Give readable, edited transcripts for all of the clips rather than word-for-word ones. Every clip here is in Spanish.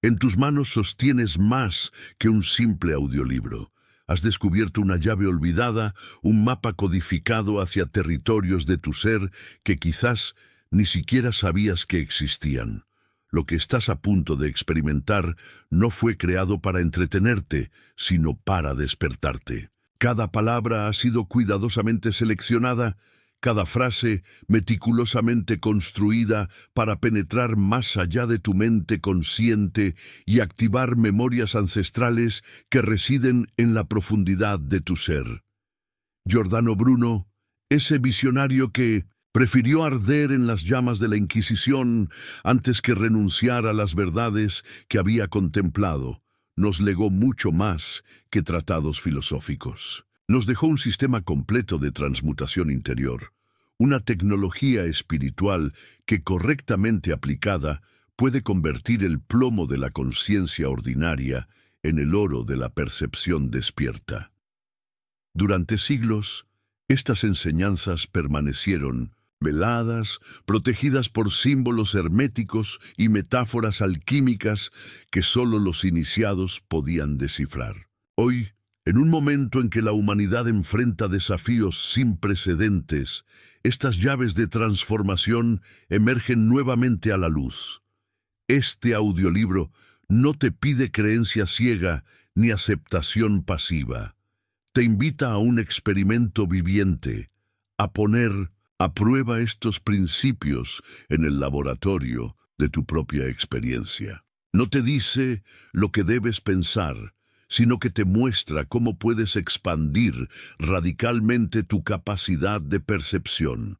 En tus manos sostienes más que un simple audiolibro. Has descubierto una llave olvidada, un mapa codificado hacia territorios de tu ser que quizás ni siquiera sabías que existían. Lo que estás a punto de experimentar no fue creado para entretenerte, sino para despertarte. Cada palabra ha sido cuidadosamente seleccionada, cada frase meticulosamente construida para penetrar más allá de tu mente consciente y activar memorias ancestrales que residen en la profundidad de tu ser. Giordano Bruno, ese visionario que prefirió arder en las llamas de la Inquisición antes que renunciar a las verdades que había contemplado, nos legó mucho más que tratados filosóficos. Nos dejó un sistema completo de transmutación interior, una tecnología espiritual que correctamente aplicada puede convertir el plomo de la conciencia ordinaria en el oro de la percepción despierta. Durante siglos, estas enseñanzas permanecieron veladas, protegidas por símbolos herméticos y metáforas alquímicas que solo los iniciados podían descifrar. Hoy, en un momento en que la humanidad enfrenta desafíos sin precedentes, estas llaves de transformación emergen nuevamente a la luz. Este audiolibro no te pide creencia ciega ni aceptación pasiva. Te invita a un experimento viviente, a poner a prueba estos principios en el laboratorio de tu propia experiencia. No te dice lo que debes pensar, sino que te muestra cómo puedes expandir radicalmente tu capacidad de percepción.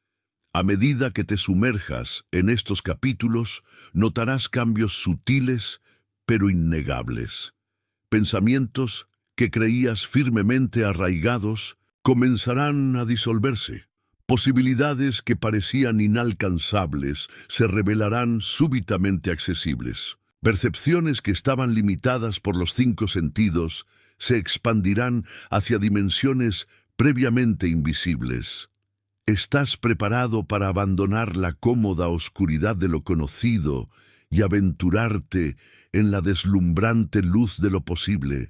A medida que te sumerjas en estos capítulos, notarás cambios sutiles pero innegables. Pensamientos que creías firmemente arraigados comenzarán a disolverse. Posibilidades que parecían inalcanzables se revelarán súbitamente accesibles. Percepciones que estaban limitadas por los 5 sentidos se expandirán hacia dimensiones previamente invisibles. ¿Estás preparado para abandonar la cómoda oscuridad de lo conocido y aventurarte en la deslumbrante luz de lo posible?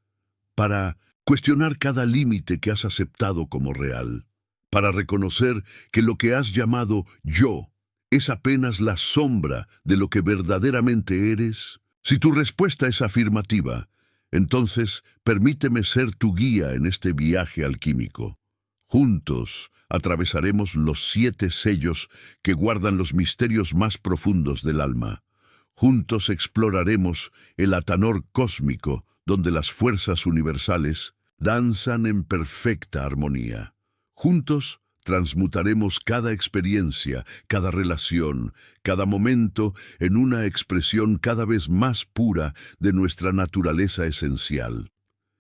Para cuestionar cada límite que has aceptado como real. Para reconocer que lo que has llamado yo es apenas la sombra de lo que verdaderamente eres. Si tu respuesta es afirmativa, entonces permíteme ser tu guía en este viaje alquímico. Juntos atravesaremos los 7 sellos que guardan los misterios más profundos del alma. Juntos exploraremos el atanor cósmico donde las fuerzas universales danzan en perfecta armonía. Juntos transmutaremos cada experiencia, cada relación, cada momento en una expresión cada vez más pura de nuestra naturaleza esencial.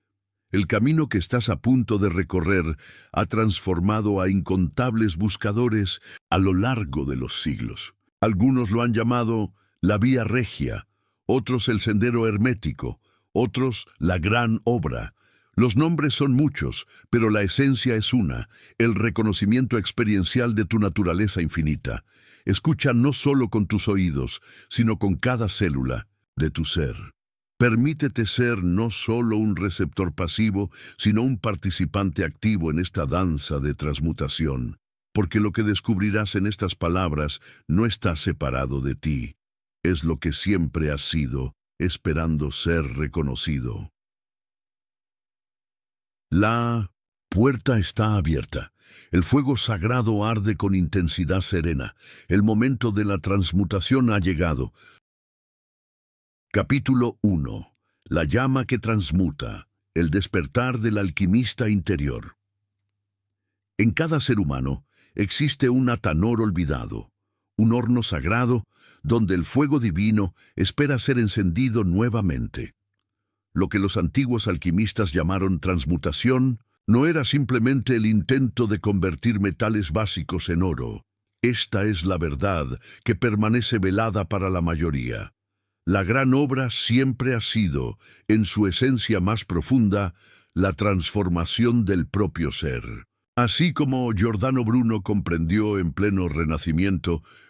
El camino que estás a punto de recorrer ha transformado a incontables buscadores a lo largo de los siglos. Algunos lo han llamado la Vía Regia, otros el Sendero Hermético, otros la Gran Obra. Los nombres son muchos, pero la esencia es una, el reconocimiento experiencial de tu naturaleza infinita. Escucha no solo con tus oídos, sino con cada célula de tu ser. Permítete ser no solo un receptor pasivo, sino un participante activo en esta danza de transmutación, porque lo que descubrirás en estas palabras no está separado de ti. Es lo que siempre has sido, esperando ser reconocido. La puerta está abierta. El fuego sagrado arde con intensidad serena. El momento de la transmutación ha llegado. Capítulo 1. La llama que transmuta. El despertar del alquimista interior. En cada ser humano existe un atanor olvidado, un horno sagrado donde el fuego divino espera ser encendido nuevamente. Lo que los antiguos alquimistas llamaron transmutación no era simplemente el intento de convertir metales básicos en oro. Esta es la verdad que permanece velada para la mayoría. La gran obra siempre ha sido, en su esencia más profunda, la transformación del propio ser. Así como Giordano Bruno comprendió en pleno Renacimiento,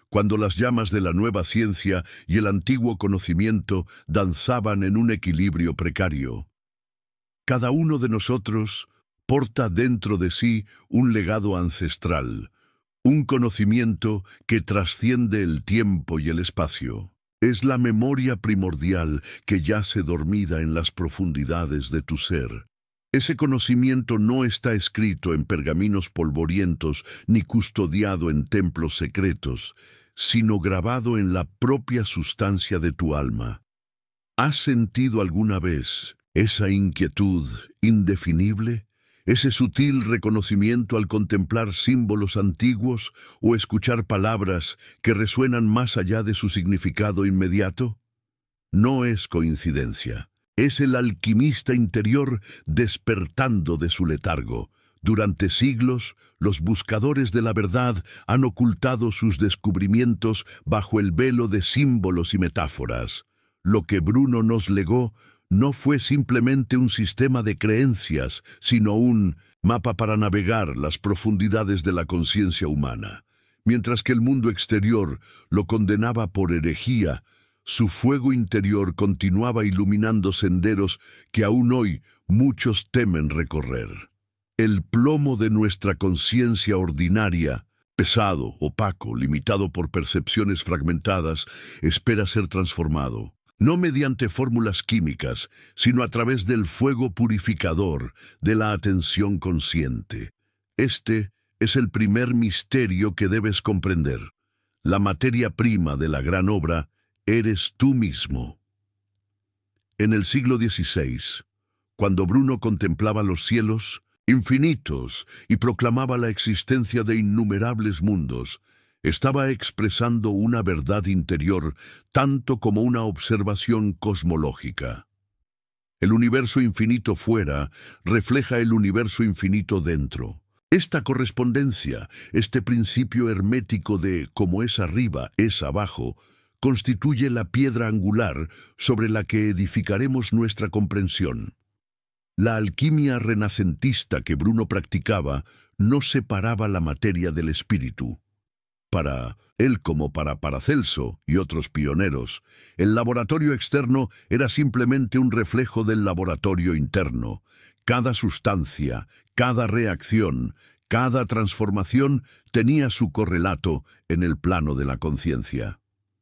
cuando las llamas de la nueva ciencia y el antiguo conocimiento danzaban en un equilibrio precario. Cada uno de nosotros porta dentro de sí un legado ancestral, un conocimiento que trasciende el tiempo y el espacio. Es la memoria primordial que yace dormida en las profundidades de tu ser. Ese conocimiento no está escrito en pergaminos polvorientos ni custodiado en templos secretos, sino grabado en la propia sustancia de tu alma. ¿Has sentido alguna vez esa inquietud indefinible? ¿Ese sutil reconocimiento al contemplar símbolos antiguos o escuchar palabras que resuenan más allá de su significado inmediato? No es coincidencia. Es el alquimista interior despertando de su letargo. Durante siglos, los buscadores de la verdad han ocultado sus descubrimientos bajo el velo de símbolos y metáforas. Lo que Bruno nos legó no fue simplemente un sistema de creencias, sino un mapa para navegar las profundidades de la conciencia humana. Mientras que el mundo exterior lo condenaba por herejía, su fuego interior continuaba iluminando senderos que aún hoy muchos temen recorrer. El plomo de nuestra conciencia ordinaria, pesado, opaco, limitado por percepciones fragmentadas, espera ser transformado. No mediante fórmulas químicas, sino a través del fuego purificador de la atención consciente. Este es el primer misterio que debes comprender. La materia prima de la gran obra eres tú mismo. En el siglo XVI, cuando Bruno contemplaba los cielos infinitos y proclamaba la existencia de innumerables mundos, estaba expresando una verdad interior tanto como una observación cosmológica. El universo infinito fuera refleja el universo infinito dentro. Esta correspondencia, este principio hermético de como es arriba, es abajo, constituye la piedra angular sobre la que edificaremos nuestra comprensión. La alquimia renacentista que Bruno practicaba no separaba la materia del espíritu. Para él, como para Paracelso y otros pioneros, el laboratorio externo era simplemente un reflejo del laboratorio interno. Cada sustancia, cada reacción, cada transformación tenía su correlato en el plano de la conciencia.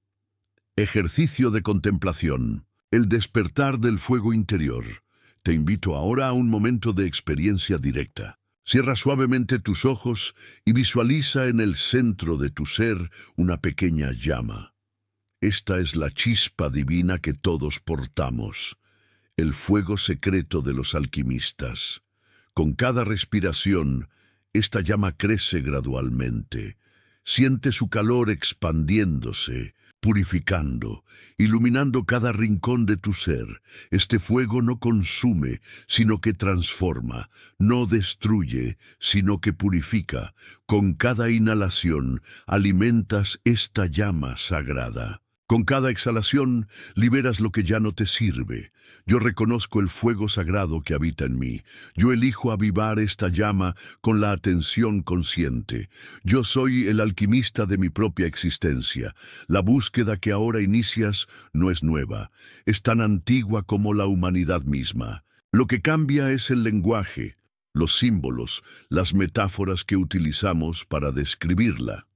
Ejercicio de contemplación. El despertar del fuego interior. Te invito ahora a un momento de experiencia directa. Cierra suavemente tus ojos y visualiza en el centro de tu ser una pequeña llama. Esta es la chispa divina que todos portamos, el fuego secreto de los alquimistas. Con cada respiración, esta llama crece gradualmente. Siente su calor expandiéndose, purificando, iluminando cada rincón de tu ser. Este fuego no consume, sino que transforma, no destruye, sino que purifica. Con cada inhalación alimentas esta llama sagrada. Con cada exhalación liberas lo que ya no te sirve. Yo reconozco el fuego sagrado que habita en mí. Yo elijo avivar esta llama con la atención consciente. Yo soy el alquimista de mi propia existencia. La búsqueda que ahora inicias no es nueva. Es tan antigua como la humanidad misma. Lo que cambia es el lenguaje, los símbolos, las metáforas que utilizamos para describirla.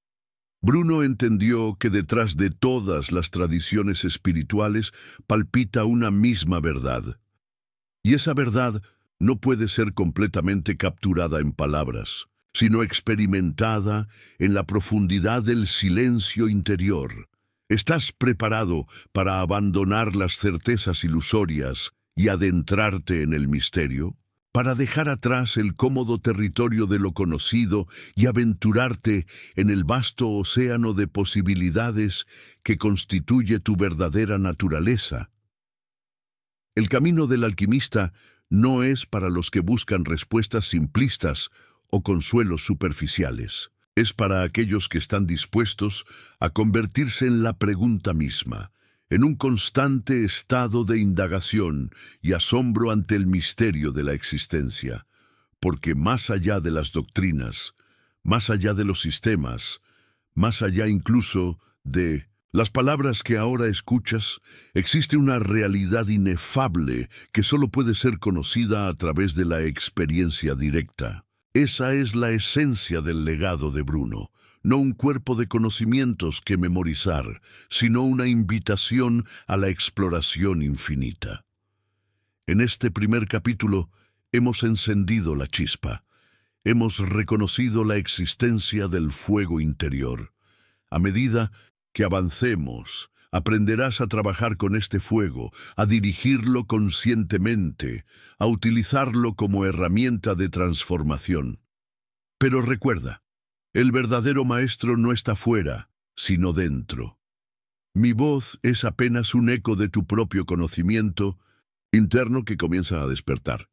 Bruno entendió que detrás de todas las tradiciones espirituales palpita una misma verdad. Y esa verdad no puede ser completamente capturada en palabras, sino experimentada en la profundidad del silencio interior. ¿Estás preparado para abandonar las certezas ilusorias y adentrarte en el misterio? Para dejar atrás el cómodo territorio de lo conocido y aventurarte en el vasto océano de posibilidades que constituye tu verdadera naturaleza. El camino del alquimista no es para los que buscan respuestas simplistas o consuelos superficiales. Es para aquellos que están dispuestos a convertirse en la pregunta misma, en un constante estado de indagación y asombro ante el misterio de la existencia, porque más allá de las doctrinas, más allá de los sistemas, Más allá incluso de las palabras que ahora escuchas, existe una realidad inefable que solo puede ser conocida a través de la experiencia directa. Esa es la esencia del legado de Bruno, no un cuerpo de conocimientos que memorizar, sino una invitación a la exploración infinita. En este primer capítulo hemos encendido la chispa. Hemos reconocido la existencia del fuego interior. A medida que avancemos, aprenderás a trabajar con este fuego, a dirigirlo conscientemente, a utilizarlo como herramienta de transformación. Pero recuerda, el verdadero maestro no está fuera, sino dentro. Mi voz es apenas un eco de tu propio conocimiento interno que comienza a despertar.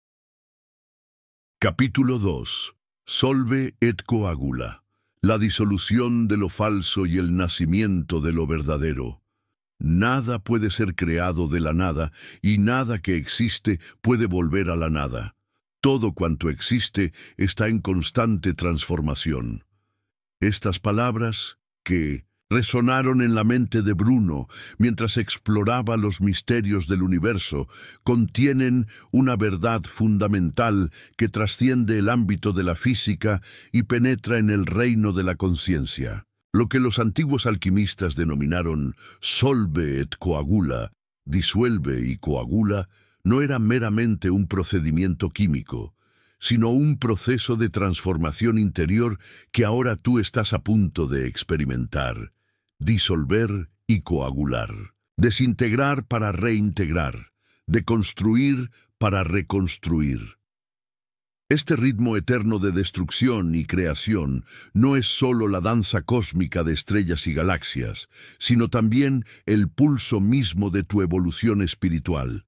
Capítulo 2. Solve et coagula. La disolución de lo falso y el nacimiento de lo verdadero. Nada puede ser creado de la nada, y nada que existe puede volver a la nada. Todo cuanto existe está en constante transformación. Estas palabras, que resonaron en la mente de Bruno mientras exploraba los misterios del universo, contienen una verdad fundamental que trasciende el ámbito de la física y penetra en el reino de la conciencia. Lo que los antiguos alquimistas denominaron solve et coagula, disuelve y coagula, no era meramente un procedimiento químico, sino un proceso de transformación interior que ahora tú estás a punto de experimentar. Disolver y coagular. Desintegrar para reintegrar. Deconstruir para reconstruir. Este ritmo eterno de destrucción y creación no es solo la danza cósmica de estrellas y galaxias, sino también el pulso mismo de tu evolución espiritual.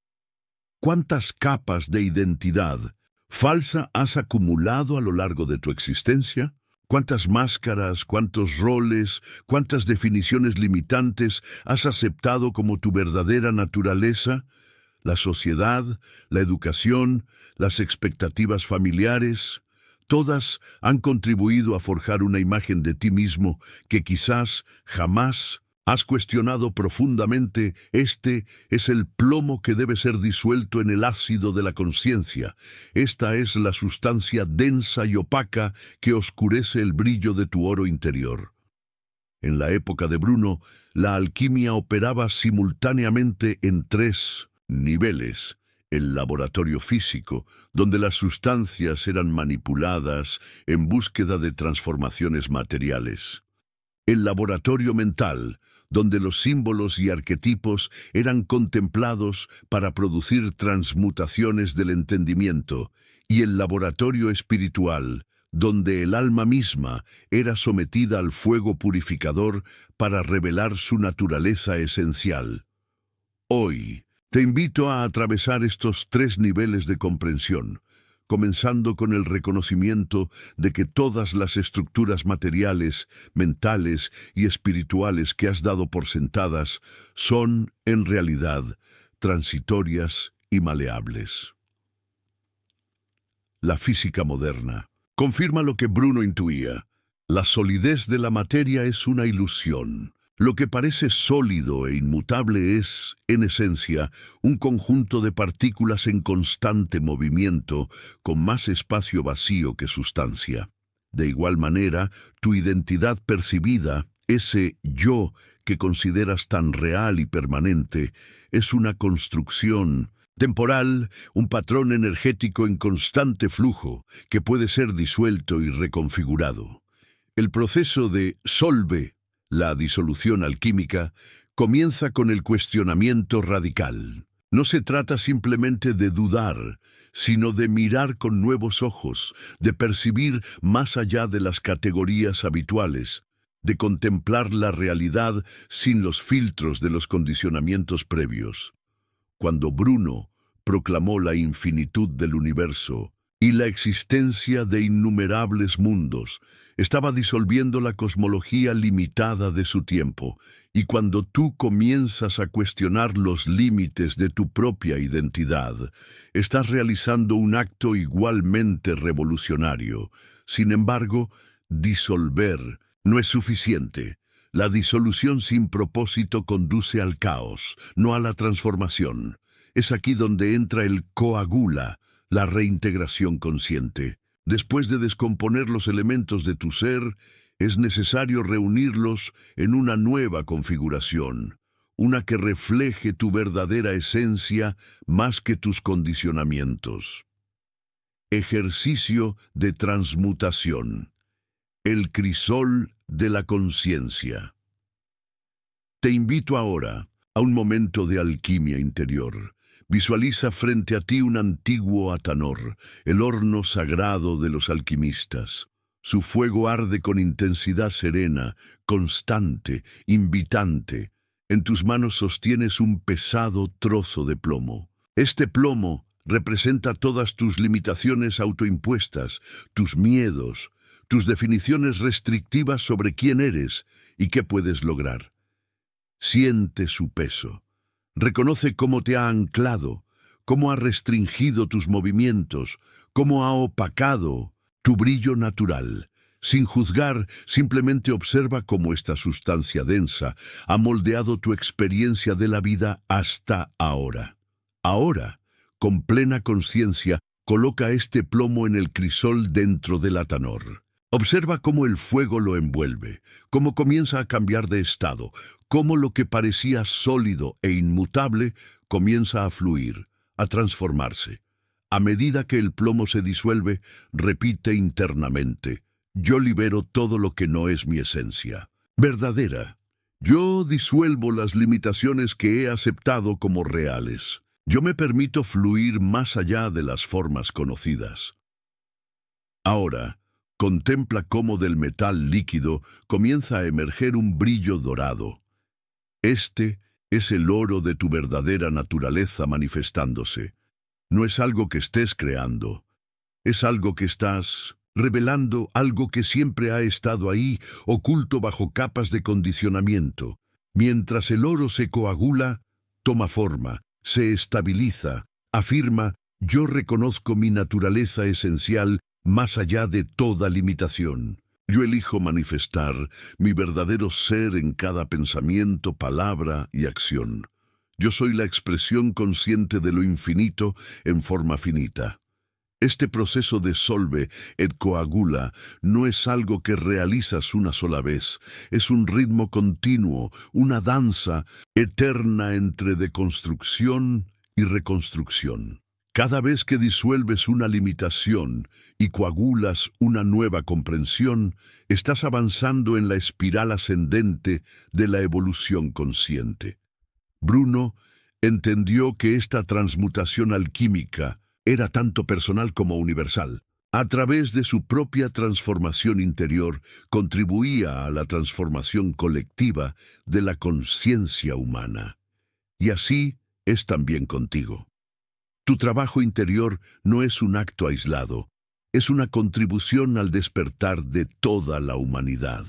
¿Cuántas capas de identidad falsa has acumulado a lo largo de tu existencia? ¿Cuántas máscaras, cuántos roles, cuántas definiciones limitantes has aceptado como tu verdadera naturaleza? La sociedad, la educación, las expectativas familiares, todas han contribuido a forjar una imagen de ti mismo que quizás jamás has cuestionado profundamente. Este es el plomo que debe ser disuelto en el ácido de la conciencia. Esta es la sustancia densa y opaca que oscurece el brillo de tu oro interior. En la época de Bruno, la alquimia operaba simultáneamente en 3 niveles. El laboratorio físico, donde las sustancias eran manipuladas en búsqueda de transformaciones materiales. El laboratorio mental, donde los símbolos y arquetipos eran contemplados para producir transmutaciones del entendimiento, y el laboratorio espiritual, donde el alma misma era sometida al fuego purificador para revelar su naturaleza esencial. Hoy, te invito a atravesar estos 3 niveles de comprensión, comenzando con el reconocimiento de que todas las estructuras materiales, mentales y espirituales que has dado por sentadas son, en realidad, transitorias y maleables. La física moderna confirma lo que Bruno intuía. La solidez de la materia es una ilusión. Lo que parece sólido e inmutable es, en esencia, un conjunto de partículas en constante movimiento, con más espacio vacío que sustancia. De igual manera, tu identidad percibida, ese yo que consideras tan real y permanente, es una construcción temporal, un patrón energético en constante flujo, que puede ser disuelto y reconfigurado. El proceso de solve, la disolución alquímica, comienza con el cuestionamiento radical. No se trata simplemente de dudar, sino de mirar con nuevos ojos, de percibir más allá de las categorías habituales, de contemplar la realidad sin los filtros de los condicionamientos previos. Cuando Bruno proclamó la infinitud del universo y la existencia de innumerables mundos, estaba disolviendo la cosmología limitada de su tiempo, y cuando tú comienzas a cuestionar los límites de tu propia identidad, estás realizando un acto igualmente revolucionario. Sin embargo, disolver No es suficiente. La disolución sin propósito conduce al caos, no a la transformación. Es aquí donde entra el coagula, la reintegración consciente. Después de descomponer los elementos de tu ser, es necesario reunirlos en una nueva configuración, una que refleje tu verdadera esencia más que tus condicionamientos. Ejercicio de transmutación. El crisol de la conciencia. Te invito ahora a un momento de alquimia interior. Visualiza frente a ti un antiguo Atanor, el horno sagrado de los alquimistas. Su fuego arde con intensidad serena, constante, invitante. En tus manos sostienes un pesado trozo de plomo. Este plomo representa todas tus limitaciones autoimpuestas, tus miedos, tus definiciones restrictivas sobre quién eres y qué puedes lograr. Siente su peso. Reconoce cómo te ha anclado, cómo ha restringido tus movimientos, cómo ha opacado tu brillo natural. Sin juzgar, simplemente observa cómo esta sustancia densa ha moldeado tu experiencia de la vida hasta ahora. Ahora, con plena conciencia, coloca este plomo en el crisol dentro del Atanor. Observa cómo el fuego lo envuelve, cómo comienza a cambiar de estado, cómo lo que parecía sólido e inmutable comienza a fluir, a transformarse. A medida que el plomo se disuelve, repite internamente: yo libero todo lo que no es mi esencia verdadera. Yo disuelvo las limitaciones que he aceptado como reales. Yo me permito fluir más allá de las formas conocidas. Ahora, contempla cómo del metal líquido comienza a emerger un brillo dorado. Este es el oro de tu verdadera naturaleza manifestándose. No es algo que estés creando, es algo que estás revelando, algo que siempre ha estado ahí, oculto bajo capas de condicionamiento. Mientras el oro se coagula, toma forma, se estabiliza, afirma: yo reconozco mi naturaleza esencial más allá de toda limitación. Yo elijo manifestar mi verdadero ser en cada pensamiento, palabra y acción. Yo soy la expresión consciente de lo infinito en forma finita. Este proceso de solve et coagula no es algo que realizas una sola vez, es un ritmo continuo, una danza eterna entre deconstrucción y reconstrucción. Cada vez que disuelves una limitación y coagulas una nueva comprensión, estás avanzando en la espiral ascendente de la evolución consciente. Bruno entendió que esta transmutación alquímica era tanto personal como universal. A través de su propia transformación interior, contribuía a la transformación colectiva de la conciencia humana. Y así es también contigo. Tu trabajo interior no es un acto aislado, es una contribución al despertar de toda la humanidad.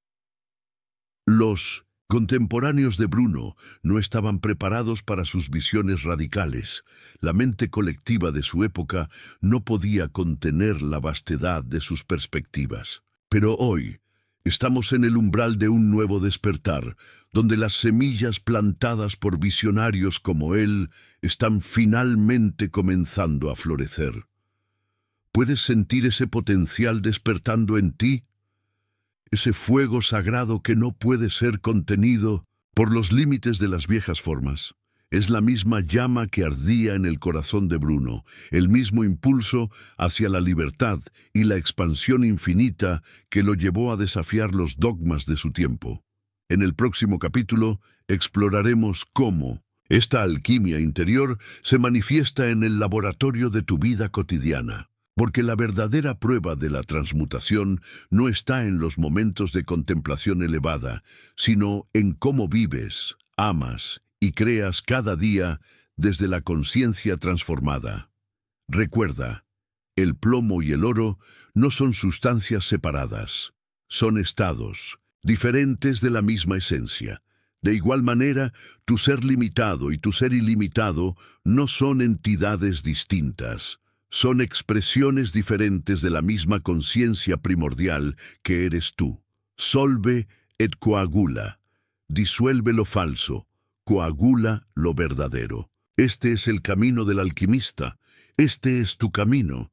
Los contemporáneos de Bruno no estaban preparados para sus visiones radicales. La mente colectiva de su época no podía contener la vastedad de sus perspectivas. Pero hoy estamos en el umbral de un nuevo despertar, donde las semillas plantadas por visionarios como él están finalmente comenzando a florecer. ¿Puedes sentir ese potencial despertando en ti? Ese fuego sagrado que no puede ser contenido por los límites de las viejas formas. Es la misma llama que ardía en el corazón de Bruno, el mismo impulso hacia la libertad y la expansión infinita que lo llevó a desafiar los dogmas de su tiempo. En el próximo capítulo exploraremos cómo esta alquimia interior se manifiesta en el laboratorio de tu vida cotidiana. Porque la verdadera prueba de la transmutación no está en los momentos de contemplación elevada, sino en cómo vives, amas y creas cada día desde la conciencia transformada. Recuerda, el plomo y el oro no son sustancias separadas, son estados diferentes de la misma esencia. De igual manera, tu ser limitado y tu ser ilimitado no son entidades distintas. Son expresiones diferentes de la misma conciencia primordial que eres tú. Solve et coagula. Disuelve lo falso, coagula lo verdadero. Este es el camino del alquimista. Este es tu camino.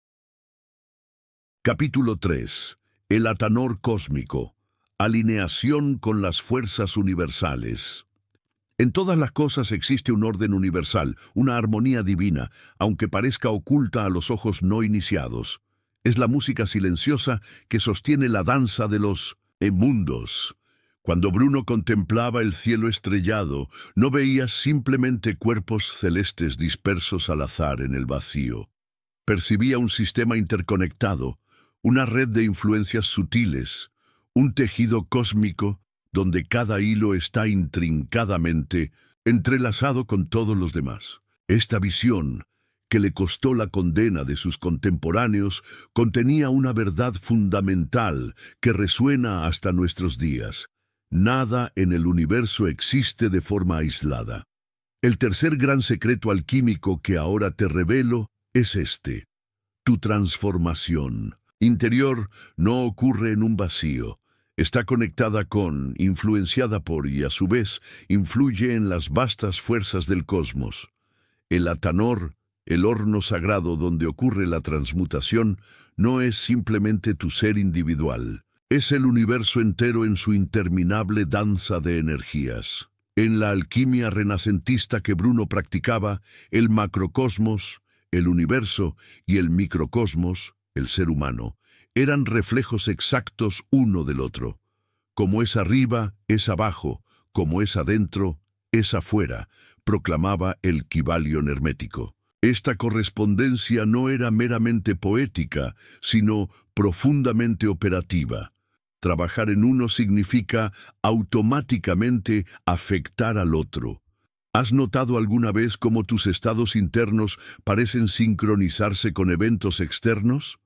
Capítulo 3. El Atanor cósmico. Alineación con las fuerzas universales. En todas las cosas existe un orden universal, una armonía divina, aunque parezca oculta a los ojos no iniciados. Es la música silenciosa que sostiene la danza de los mundos. Cuando Bruno contemplaba el cielo estrellado, no veía simplemente cuerpos celestes dispersos al azar en el vacío. Percibía un sistema interconectado, una red de influencias sutiles, un tejido cósmico donde cada hilo está intrincadamente entrelazado con todos los demás. Esta visión, que le costó la condena de sus contemporáneos, contenía una verdad fundamental que resuena hasta nuestros días. Nada en el universo existe de forma aislada. El tercer gran secreto alquímico que ahora te revelo es este. Tu transformación interior no ocurre en un vacío. Está conectada con, influenciada por y a su vez influye en las vastas fuerzas del cosmos. El Atanor, el horno sagrado donde ocurre la transmutación, no es simplemente tu ser individual. Es el universo entero en su interminable danza de energías. En la alquimia renacentista que Bruno practicaba, el macrocosmos, el universo y el microcosmos, el ser humano, eran reflejos exactos uno del otro. Como es arriba, es abajo, como es adentro, es afuera, proclamaba el Kybalion hermético. Esta correspondencia no era meramente poética, sino profundamente operativa. Trabajar en uno significa automáticamente afectar al otro. ¿Has notado alguna vez cómo tus estados internos parecen sincronizarse con eventos externos?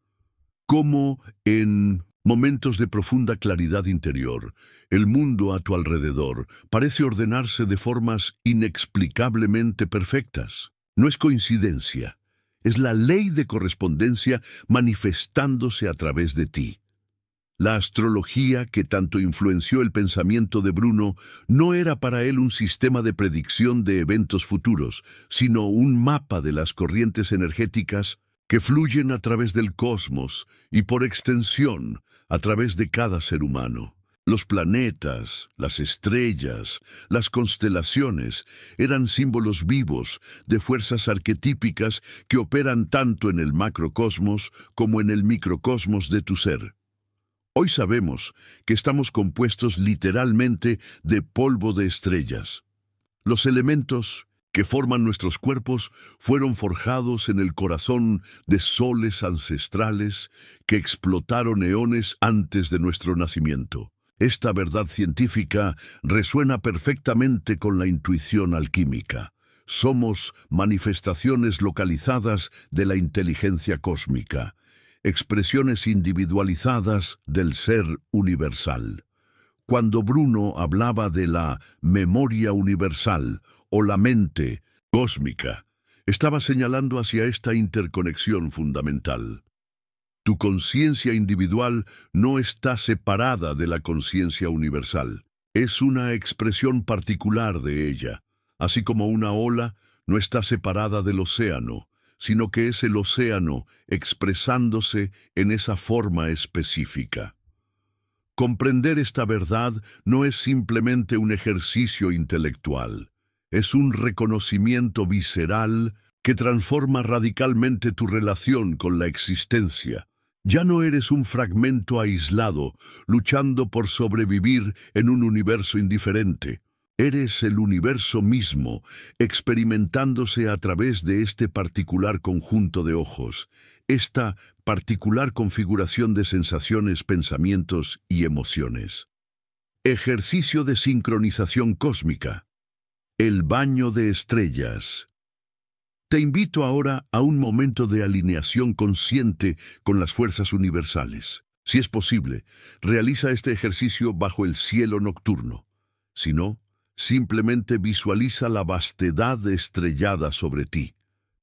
Cómo, en momentos de profunda claridad interior, el mundo a tu alrededor parece ordenarse de formas inexplicablemente perfectas. No es coincidencia, es la ley de correspondencia manifestándose a través de ti. La astrología, que tanto influenció el pensamiento de Bruno, no era para él un sistema de predicción de eventos futuros, sino un mapa de las corrientes energéticas que fluyen a través del cosmos y, por extensión, a través de cada ser humano. Los planetas, las estrellas, las constelaciones eran símbolos vivos de fuerzas arquetípicas que operan tanto en el macrocosmos como en el microcosmos de tu ser. Hoy sabemos que estamos compuestos literalmente de polvo de estrellas. Los elementos que forman nuestros cuerpos fueron forjados en el corazón de soles ancestrales que explotaron eones antes de nuestro nacimiento. Esta verdad científica resuena perfectamente con la intuición alquímica. Somos manifestaciones localizadas de la inteligencia cósmica, expresiones individualizadas del ser universal. Cuando Bruno hablaba de la memoria universal o la mente cósmica, estaba señalando hacia esta interconexión fundamental. Tu conciencia individual no está separada de la conciencia universal. Es una expresión particular de ella, así como una ola no está separada del océano, sino que es el océano expresándose en esa forma específica. Comprender esta verdad no es simplemente un ejercicio intelectual, es un reconocimiento visceral que transforma radicalmente tu relación con la existencia. Ya no eres un fragmento aislado, luchando por sobrevivir en un universo indiferente. Eres el universo mismo, experimentándose a través de este particular conjunto de ojos, esta particular configuración de sensaciones, pensamientos y emociones. Ejercicio de sincronización cósmica. El baño de estrellas. Te invito ahora a un momento de alineación consciente con las fuerzas universales. Si es posible, realiza este ejercicio bajo el cielo nocturno. Si no, simplemente visualiza la vastedad estrellada sobre ti.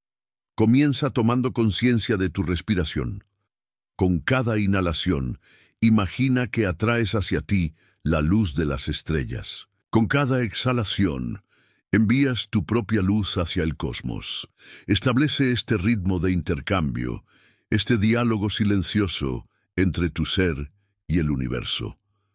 Comienza tomando conciencia de tu respiración. Con cada inhalación, imagina que atraes hacia ti la luz de las estrellas. Con cada exhalación, envías tu propia luz hacia el cosmos. Establece este ritmo de intercambio, este diálogo silencioso entre tu ser y el universo.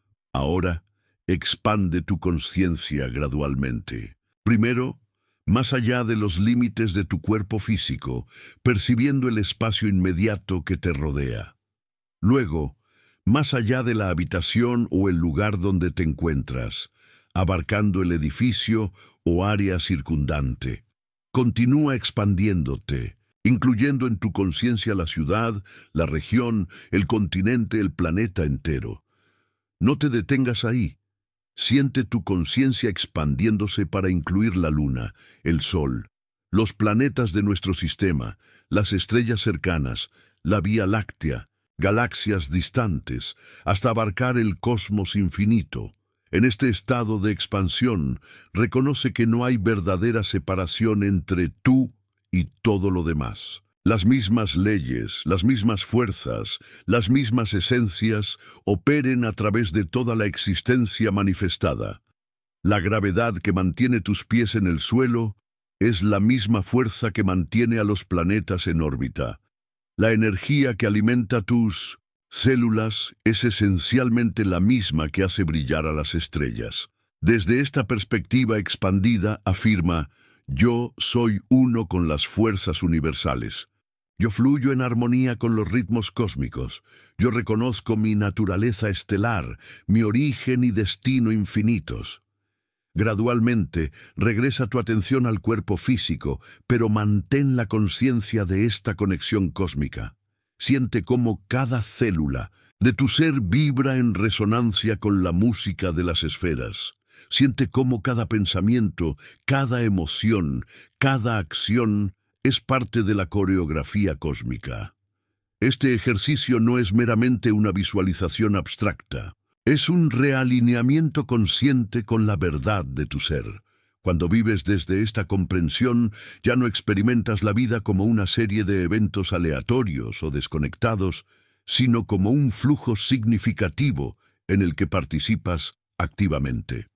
Ahora, expande tu conciencia gradualmente. Primero, más allá de los límites de tu cuerpo físico, percibiendo el espacio inmediato que te rodea. Luego, más allá de la habitación o el lugar donde te encuentras, abarcando el edificio o área circundante. Continúa expandiéndote, incluyendo en tu conciencia la ciudad, la región, el continente, el planeta entero. No te detengas ahí. Siente tu conciencia expandiéndose para incluir la luna, el sol, los planetas de nuestro sistema, las estrellas cercanas, la Vía Láctea, galaxias distantes, hasta abarcar el cosmos infinito. En este estado de expansión, reconoce que no hay verdadera separación entre tú y todo lo demás. Las mismas leyes, las mismas fuerzas, las mismas esencias operen a través de toda la existencia manifestada. La gravedad que mantiene tus pies en el suelo es la misma fuerza que mantiene a los planetas en órbita. La energía que alimenta tus células es esencialmente la misma que hace brillar a las estrellas. Desde esta perspectiva expandida afirma: yo soy uno con las fuerzas universales. Yo fluyo en armonía con los ritmos cósmicos. Yo reconozco mi naturaleza estelar, mi origen y destino infinitos. Gradualmente, regresa tu atención al cuerpo físico, pero mantén la conciencia de esta conexión cósmica. Siente cómo cada célula de tu ser vibra en resonancia con la música de las esferas. Siente cómo cada pensamiento, cada emoción, cada acción es parte de la coreografía cósmica. Este ejercicio no es meramente una visualización abstracta. Es un realineamiento consciente con la verdad de tu ser. Cuando vives desde esta comprensión, ya no experimentas la vida como una serie de eventos aleatorios o desconectados, sino como un flujo significativo en el que participas activamente.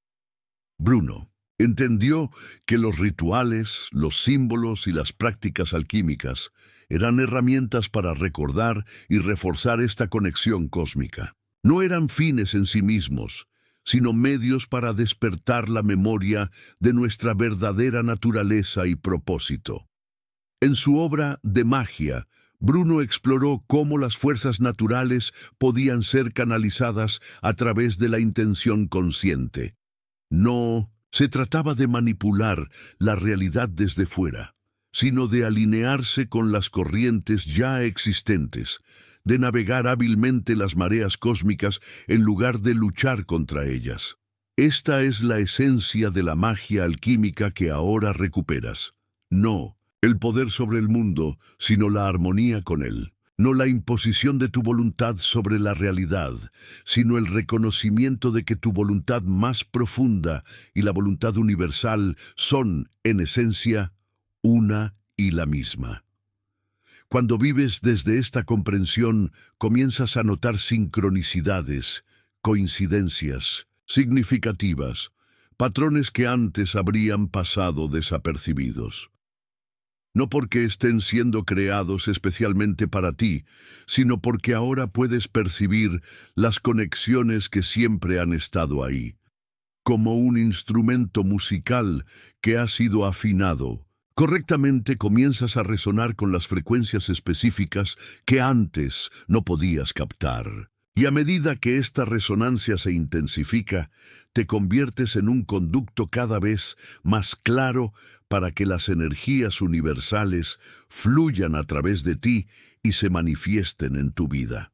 Bruno entendió que los rituales, los símbolos y las prácticas alquímicas eran herramientas para recordar y reforzar esta conexión cósmica. No eran fines en sí mismos, sino medios para despertar la memoria de nuestra verdadera naturaleza y propósito. En su obra de magia, Bruno exploró cómo las fuerzas naturales podían ser canalizadas a través de la intención consciente. No se trataba de manipular la realidad desde fuera, sino de alinearse con las corrientes ya existentes, de navegar hábilmente las mareas cósmicas en lugar de luchar contra ellas. Esta es la esencia de la magia alquímica que ahora recuperas. No el poder sobre el mundo, sino la armonía con él. No la imposición de tu voluntad sobre la realidad, sino el reconocimiento de que tu voluntad más profunda y la voluntad universal son, en esencia, una y la misma. Cuando vives desde esta comprensión, comienzas a notar sincronicidades, coincidencias significativas, patrones que antes habrían pasado desapercibidos. No porque estén siendo creados especialmente para ti, sino porque ahora puedes percibir las conexiones que siempre han estado ahí. Como un instrumento musical que ha sido afinado, correctamente comienzas a resonar con las frecuencias específicas que antes no podías captar. Y a medida que esta resonancia se intensifica, te conviertes en un conducto cada vez más claro para que las energías universales fluyan a través de ti y se manifiesten en tu vida.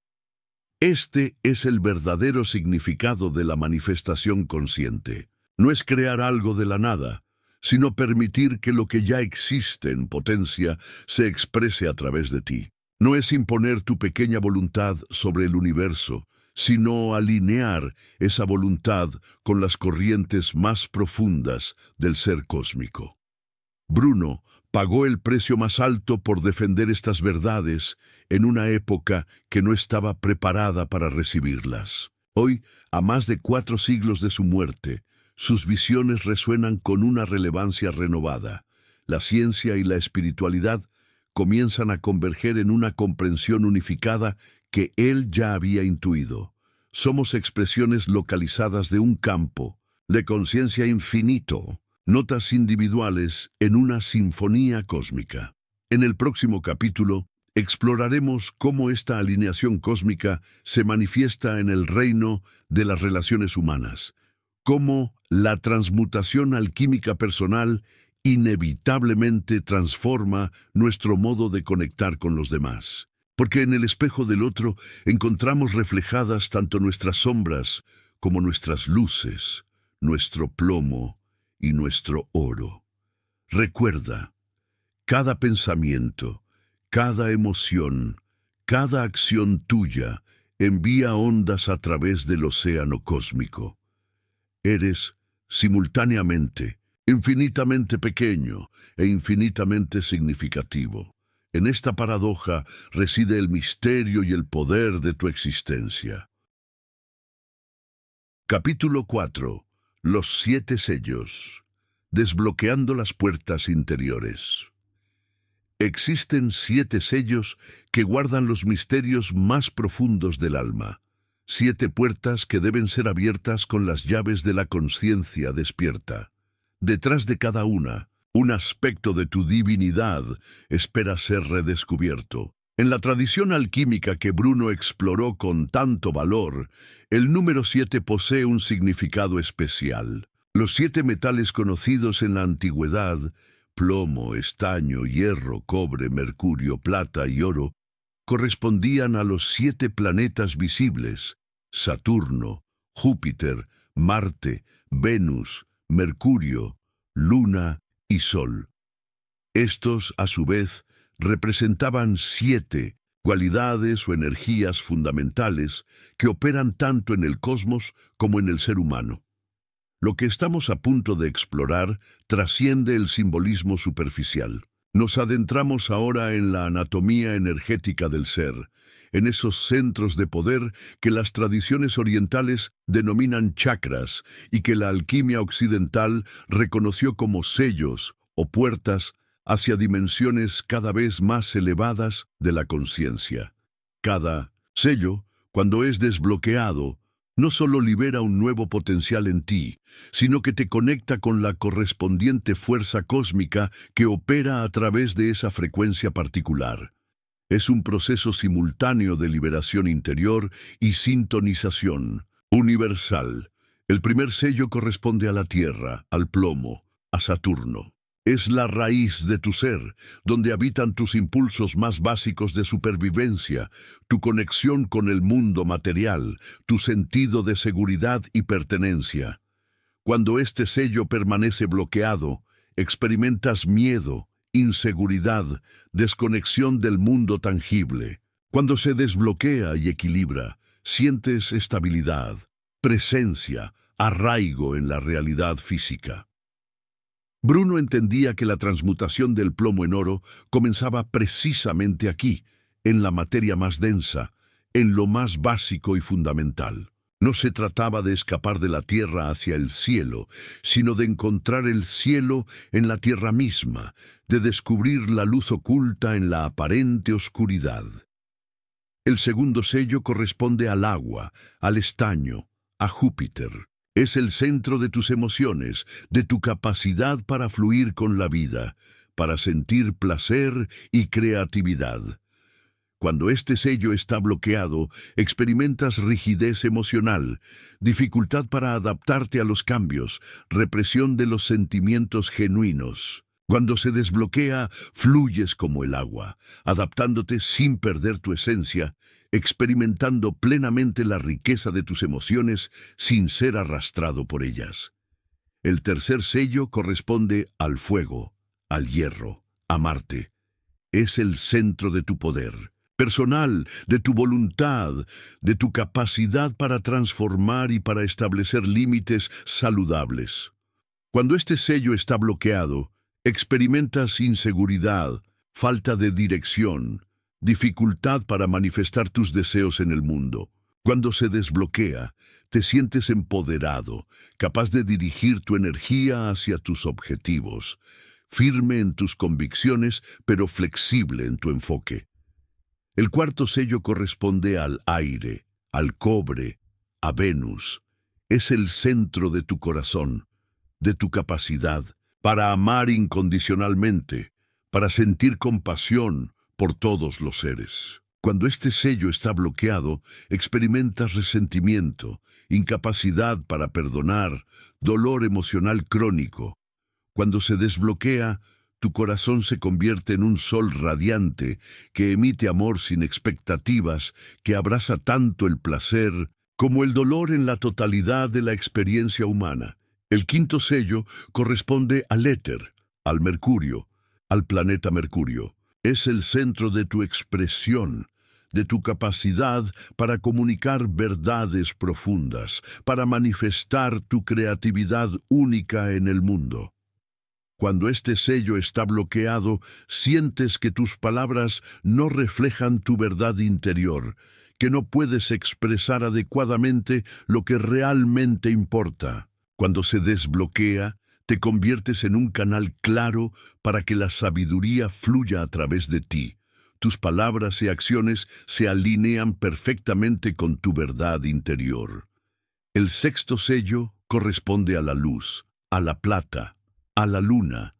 Este es el verdadero significado de la manifestación consciente. No es crear algo de la nada, sino permitir que lo que ya existe en potencia se exprese a través de ti. No es imponer tu pequeña voluntad sobre el universo, sino alinear esa voluntad con las corrientes más profundas del ser cósmico. Bruno pagó el precio más alto por defender estas verdades en una época que no estaba preparada para recibirlas. Hoy, a más de 4 siglos de su muerte, sus visiones resuenan con una relevancia renovada. La ciencia y la espiritualidad comienzan a converger en una comprensión unificada que él ya había intuido. Somos expresiones localizadas de un campo de conciencia infinito, notas individuales en una sinfonía cósmica. En el próximo capítulo, exploraremos cómo esta alineación cósmica se manifiesta en el reino de las relaciones humanas, cómo la transmutación alquímica personal inevitablemente transforma nuestro modo de conectar con los demás. Porque en el espejo del otro encontramos reflejadas tanto nuestras sombras como nuestras luces, nuestro plomo y nuestro oro. Recuerda, cada pensamiento, cada emoción, cada acción tuya envía ondas a través del océano cósmico. Eres, simultáneamente, infinitamente pequeño e infinitamente significativo. En esta paradoja reside el misterio y el poder de tu existencia. Capítulo 4. Los 7 sellos. Desbloqueando las puertas interiores. Existen 7 sellos que guardan los misterios más profundos del alma. 7 puertas que deben ser abiertas con las llaves de la conciencia despierta. Detrás de cada una, un aspecto de tu divinidad espera ser redescubierto. En la tradición alquímica que Bruno exploró con tanto valor, el número 7 posee un significado especial. Los 7 metales conocidos en la antigüedad, plomo, estaño, hierro, cobre, mercurio, plata y oro, correspondían a los 7 planetas visibles: Saturno, Júpiter, Marte, Venus, Mercurio, Luna y Sol. Estos, a su vez, representaban 7 cualidades o energías fundamentales que operan tanto en el cosmos como en el ser humano. Lo que estamos a punto de explorar trasciende el simbolismo superficial. Nos adentramos ahora en la anatomía energética del ser, en esos centros de poder que las tradiciones orientales denominan chakras y que la alquimia occidental reconoció como sellos o puertas hacia dimensiones cada vez más elevadas de la conciencia. Cada sello, cuando es desbloqueado, no solo libera un nuevo potencial en ti, sino que te conecta con la correspondiente fuerza cósmica que opera a través de esa frecuencia particular. Es un proceso simultáneo de liberación interior y sintonización universal. El primer sello corresponde a la Tierra, al plomo, a Saturno. Es la raíz de tu ser, donde habitan tus impulsos más básicos de supervivencia, tu conexión con el mundo material, tu sentido de seguridad y pertenencia. Cuando este sello permanece bloqueado, experimentas miedo, inseguridad, desconexión del mundo tangible. Cuando se desbloquea y equilibra, sientes estabilidad, presencia, arraigo en la realidad física. Bruno entendía que la transmutación del plomo en oro comenzaba precisamente aquí, en la materia más densa, en lo más básico y fundamental. No se trataba de escapar de la tierra hacia el cielo, sino de encontrar el cielo en la tierra misma, de descubrir la luz oculta en la aparente oscuridad. El segundo sello corresponde al agua, al estaño, a Júpiter. Es el centro de tus emociones, de tu capacidad para fluir con la vida, para sentir placer y creatividad. Cuando este sello está bloqueado, experimentas rigidez emocional, dificultad para adaptarte a los cambios, represión de los sentimientos genuinos. Cuando se desbloquea, fluyes como el agua, adaptándote sin perder tu esencia, experimentando plenamente la riqueza de tus emociones sin ser arrastrado por ellas. El tercer sello corresponde al fuego, al hierro, a Marte. Es el centro de tu poder personal, de tu voluntad, de tu capacidad para transformar y para establecer límites saludables. Cuando este sello está bloqueado, Experimentas inseguridad, falta de dirección, dificultad para manifestar tus deseos en el mundo. Cuando se desbloquea, te sientes empoderado, capaz de dirigir tu energía hacia tus objetivos, firme en tus convicciones, pero flexible en tu enfoque. El cuarto sello corresponde al aire, al cobre, a Venus. Es el centro de tu corazón, de tu capacidad para amar incondicionalmente, para sentir compasión por todos los seres. Cuando este sello está bloqueado, experimentas resentimiento, incapacidad para perdonar, dolor emocional crónico. Cuando se desbloquea, tu corazón se convierte en un sol radiante que emite amor sin expectativas, que abraza tanto el placer como el dolor en la totalidad de la experiencia humana. El quinto sello corresponde al éter, al Mercurio, al planeta Mercurio. Es el centro de tu expresión, de tu capacidad para comunicar verdades profundas, para manifestar tu creatividad única en el mundo. Cuando este sello está bloqueado, sientes que tus palabras no reflejan tu verdad interior, que no puedes expresar adecuadamente lo que realmente importa. Cuando se desbloquea, te conviertes en un canal claro para que la sabiduría fluya a través de ti. Tus palabras y acciones se alinean perfectamente con tu verdad interior. El sexto sello corresponde a la luz, a la plata, a la luna.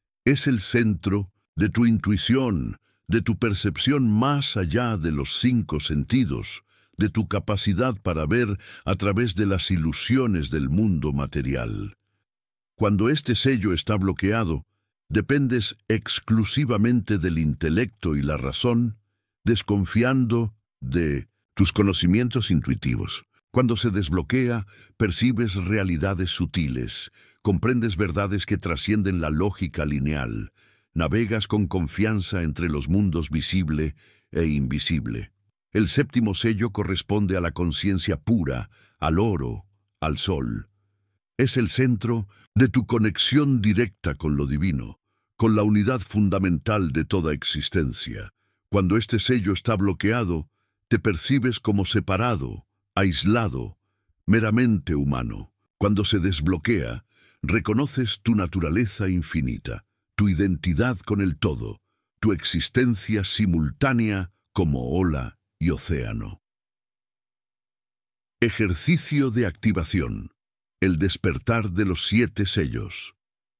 Es el centro de tu intuición, de tu percepción más allá de los 5 sentidos, de tu capacidad para ver a través de las ilusiones del mundo material. Cuando este sello está bloqueado, dependes exclusivamente del intelecto y la razón, desconfiando de tus conocimientos intuitivos. Cuando se desbloquea, percibes realidades sutiles, comprendes verdades que trascienden la lógica lineal, navegas con confianza entre los mundos visible e invisible. El séptimo sello corresponde a la conciencia pura, al oro, al sol. Es el centro de tu conexión directa con lo divino, con la unidad fundamental de toda existencia. Cuando este sello está bloqueado, te percibes como separado, aislado, meramente humano. Cuando se desbloquea, reconoces tu naturaleza infinita, tu identidad con el todo, tu existencia simultánea como ola y océano. Ejercicio de activación. El despertar de los 7 sellos.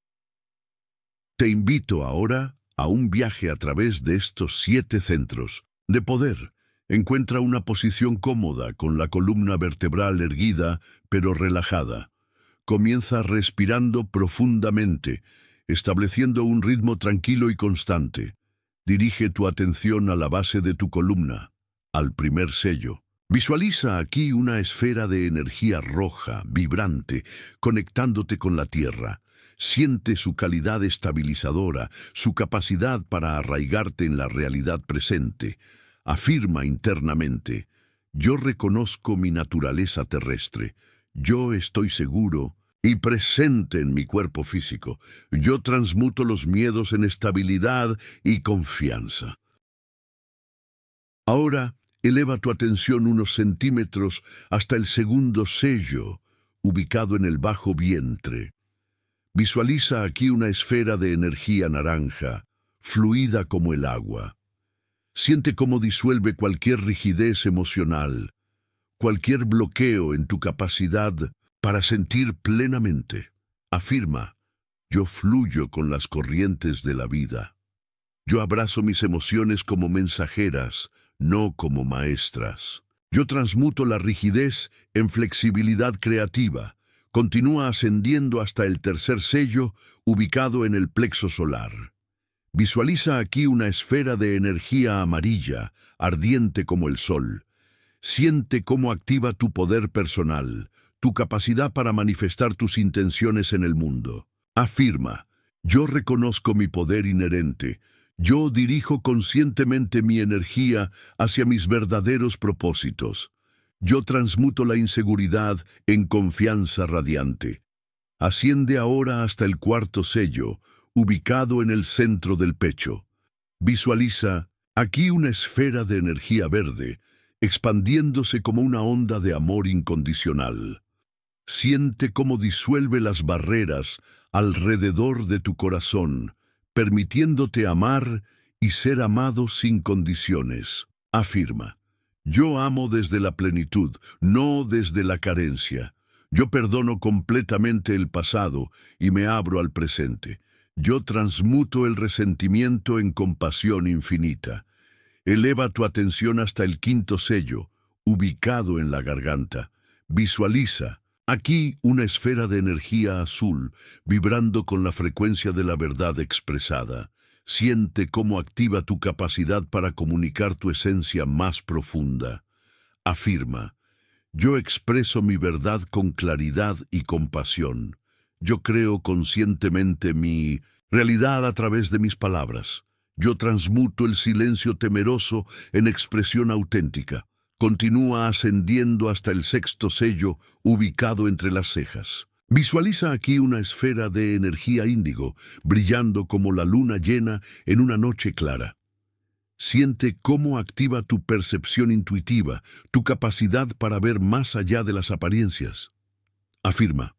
Te invito ahora a un viaje a través de estos 7 centros de poder. Encuentra una posición cómoda con la columna vertebral erguida pero relajada. Comienza respirando profundamente, estableciendo un ritmo tranquilo y constante. Dirige tu atención a la base de tu columna, al primer sello. Visualiza aquí una esfera de energía roja, vibrante, conectándote con la tierra. Siente su calidad estabilizadora, su capacidad para arraigarte en la realidad presente. Afirma internamente: yo reconozco mi naturaleza terrestre. Yo estoy seguro y presente en mi cuerpo físico. Yo transmuto los miedos en estabilidad y confianza. Ahora, eleva tu atención unos centímetros hasta el segundo sello, ubicado en el bajo vientre. Visualiza aquí una esfera de energía naranja, fluida como el agua. Siente cómo disuelve cualquier rigidez emocional, cualquier bloqueo en tu capacidad para sentir plenamente. Afirma: yo fluyo con las corrientes de la vida. Yo abrazo mis emociones como mensajeras, no como maestras. Yo transmuto la rigidez en flexibilidad creativa. Continúa ascendiendo hasta el tercer sello, ubicado en el plexo solar. Visualiza aquí una esfera de energía amarilla, ardiente como el sol. Siente cómo activa tu poder personal, tu capacidad para manifestar tus intenciones en el mundo. Afirma: yo reconozco mi poder inherente. Yo dirijo conscientemente mi energía hacia mis verdaderos propósitos. Yo transmuto la inseguridad en confianza radiante. Asciende ahora hasta el cuarto sello, ubicado en el centro del pecho. Visualiza aquí una esfera de energía verde, expandiéndose como una onda de amor incondicional. Siente cómo disuelve las barreras alrededor de tu corazón, permitiéndote amar y ser amado sin condiciones. Afirma: yo amo desde la plenitud, no desde la carencia. Yo perdono completamente el pasado y me abro al presente. Yo transmuto el resentimiento en compasión infinita. Eleva tu atención hasta el quinto sello, ubicado en la garganta. Visualiza aquí una esfera de energía azul, vibrando con la frecuencia de la verdad expresada. Siente cómo activa tu capacidad para comunicar tu esencia más profunda. Afirma: yo expreso mi verdad con claridad y compasión. Yo creo conscientemente mi realidad a través de mis palabras. Yo transmuto el silencio temeroso en expresión auténtica. Continúa ascendiendo hasta el sexto sello, ubicado entre las cejas. Visualiza aquí una esfera de energía índigo, brillando como la luna llena en una noche clara. Siente cómo activa tu percepción intuitiva, tu capacidad para ver más allá de las apariencias. Afirma: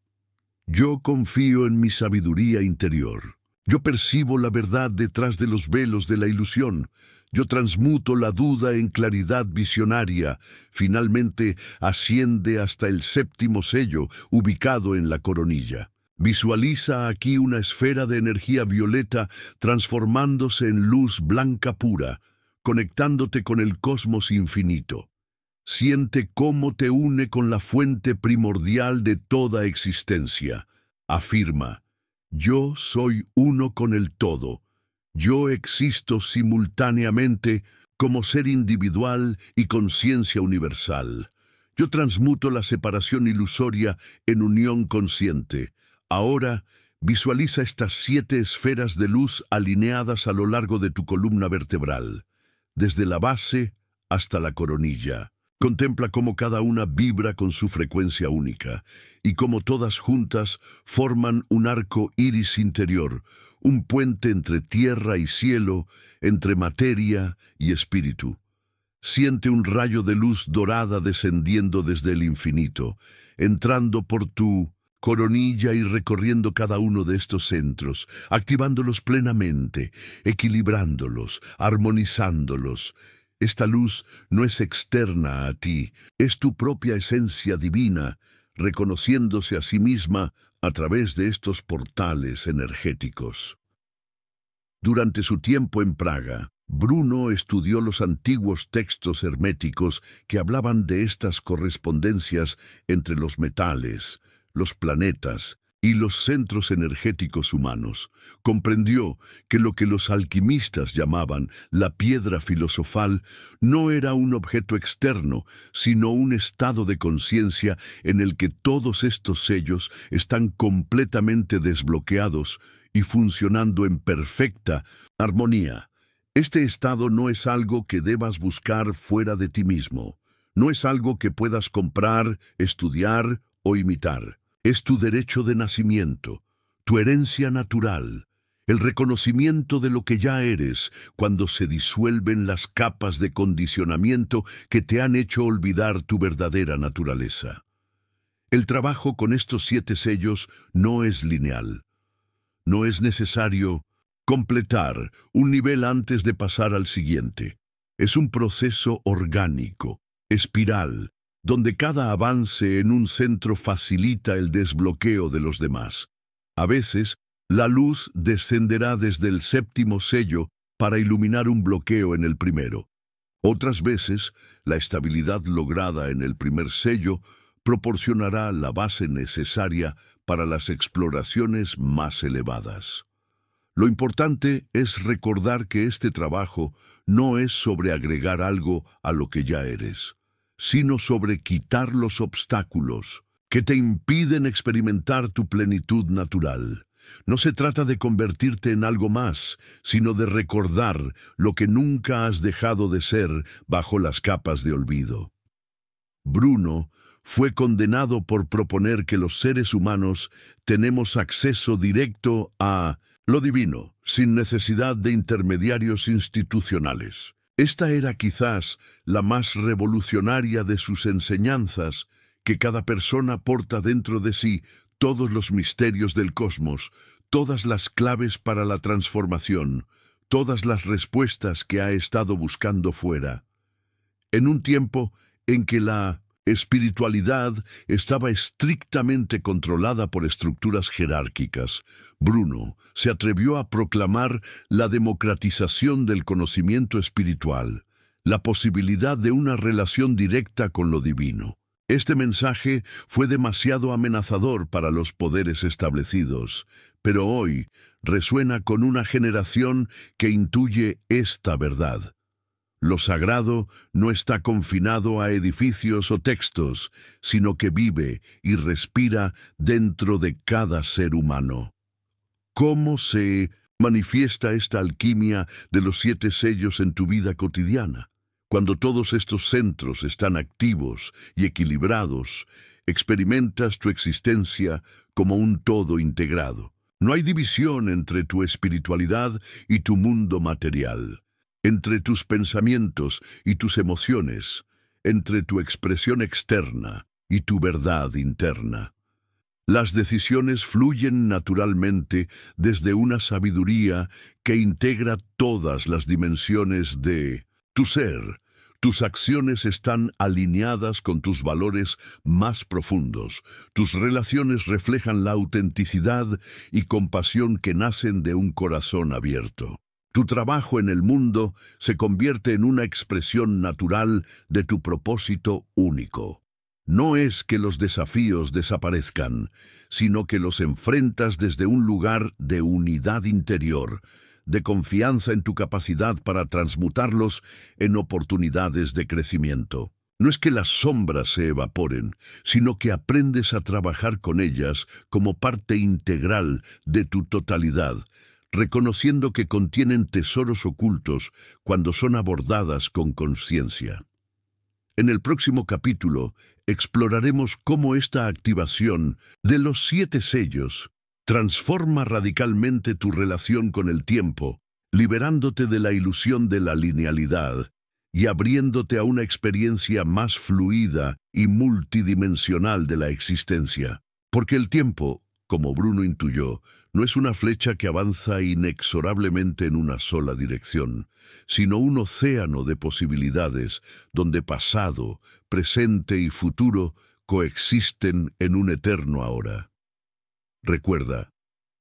yo confío en mi sabiduría interior. Yo percibo la verdad detrás de los velos de la ilusión. Yo transmuto la duda en claridad visionaria. Finalmente asciende hasta el séptimo sello, ubicado en la coronilla. Visualiza aquí una esfera de energía violeta transformándose en luz blanca pura, conectándote con el cosmos infinito. Siente cómo te une con la fuente primordial de toda existencia. Afirma: yo soy uno con el todo. Yo existo simultáneamente como ser individual y conciencia universal. Yo transmuto la separación ilusoria en unión consciente. Ahora, visualiza estas 7 esferas de luz alineadas a lo largo de tu columna vertebral, desde la base hasta la coronilla. Contempla cómo cada una vibra con su frecuencia única, y cómo todas juntas forman un arco iris interior, un puente entre tierra y cielo, entre materia y espíritu. Siente un rayo de luz dorada descendiendo desde el infinito, entrando por tu coronilla y recorriendo cada uno de estos centros, activándolos plenamente, equilibrándolos, armonizándolos. Esta luz no es externa a ti, es tu propia esencia divina, reconociéndose a sí misma a través de estos portales energéticos. Durante su tiempo en Praga, Bruno estudió los antiguos textos herméticos que hablaban de estas correspondencias entre los metales, los planetas y los centros energéticos humanos. Comprendió que lo que los alquimistas llamaban la piedra filosofal no era un objeto externo, sino un estado de conciencia en el que todos estos sellos están completamente desbloqueados y funcionando en perfecta armonía. Este estado no es algo que debas buscar fuera de ti mismo. No es algo que puedas comprar, estudiar o imitar. Es tu derecho de nacimiento, tu herencia natural, el reconocimiento de lo que ya eres cuando se disuelven las capas de condicionamiento que te han hecho olvidar tu verdadera naturaleza. El trabajo con estos 7 sellos no es lineal. No es necesario completar un nivel antes de pasar al siguiente. Es un proceso orgánico, espiral, donde cada avance en un centro facilita el desbloqueo de los demás. A veces, la luz descenderá desde el séptimo sello para iluminar un bloqueo en el primero. Otras veces, la estabilidad lograda en el primer sello proporcionará la base necesaria para las exploraciones más elevadas. Lo importante es recordar que este trabajo no es sobre agregar algo a lo que ya eres, sino sobre quitar los obstáculos que te impiden experimentar tu plenitud natural. No se trata de convertirte en algo más, sino de recordar lo que nunca has dejado de ser bajo las capas de olvido. Bruno fue condenado por proponer que los seres humanos tenemos acceso directo a Lo divino, sin necesidad de intermediarios institucionales. Esta era quizás la más revolucionaria de sus enseñanzas, que cada persona porta dentro de sí todos los misterios del cosmos, todas las claves para la transformación, todas las respuestas que ha estado buscando fuera. En un tiempo en que la espiritualidad estaba estrictamente controlada por estructuras jerárquicas, Bruno se atrevió a proclamar la democratización del conocimiento espiritual, la posibilidad de una relación directa con lo divino. Este mensaje fue demasiado amenazador para los poderes establecidos, pero hoy resuena con una generación que intuye esta verdad. Lo sagrado no está confinado a edificios o textos, sino que vive y respira dentro de cada ser humano. ¿Cómo se manifiesta esta alquimia de los 7 sellos en tu vida cotidiana? Cuando todos estos centros están activos y equilibrados, experimentas tu existencia como un todo integrado. No hay división entre tu espiritualidad y tu mundo material, entre tus pensamientos y tus emociones, entre tu expresión externa y tu verdad interna. Las decisiones fluyen naturalmente desde una sabiduría que integra todas las dimensiones de tu ser. Tus acciones están alineadas con tus valores más profundos. Tus relaciones reflejan la autenticidad y compasión que nacen de un corazón abierto. Tu trabajo en el mundo se convierte en una expresión natural de tu propósito único. No es que los desafíos desaparezcan, sino que los enfrentas desde un lugar de unidad interior, de confianza en tu capacidad para transmutarlos en oportunidades de crecimiento. No es que las sombras se evaporen, sino que aprendes a trabajar con ellas como parte integral de tu totalidad, reconociendo que contienen tesoros ocultos cuando son abordadas con conciencia. En el próximo capítulo exploraremos cómo esta activación de los 7 sellos transforma radicalmente tu relación con el tiempo, liberándote de la ilusión de la linealidad y abriéndote a una experiencia más fluida y multidimensional de la existencia. Porque el tiempo, como Bruno intuyó, no es una flecha que avanza inexorablemente en una sola dirección, sino un océano de posibilidades donde pasado, presente y futuro coexisten en un eterno ahora. Recuerda,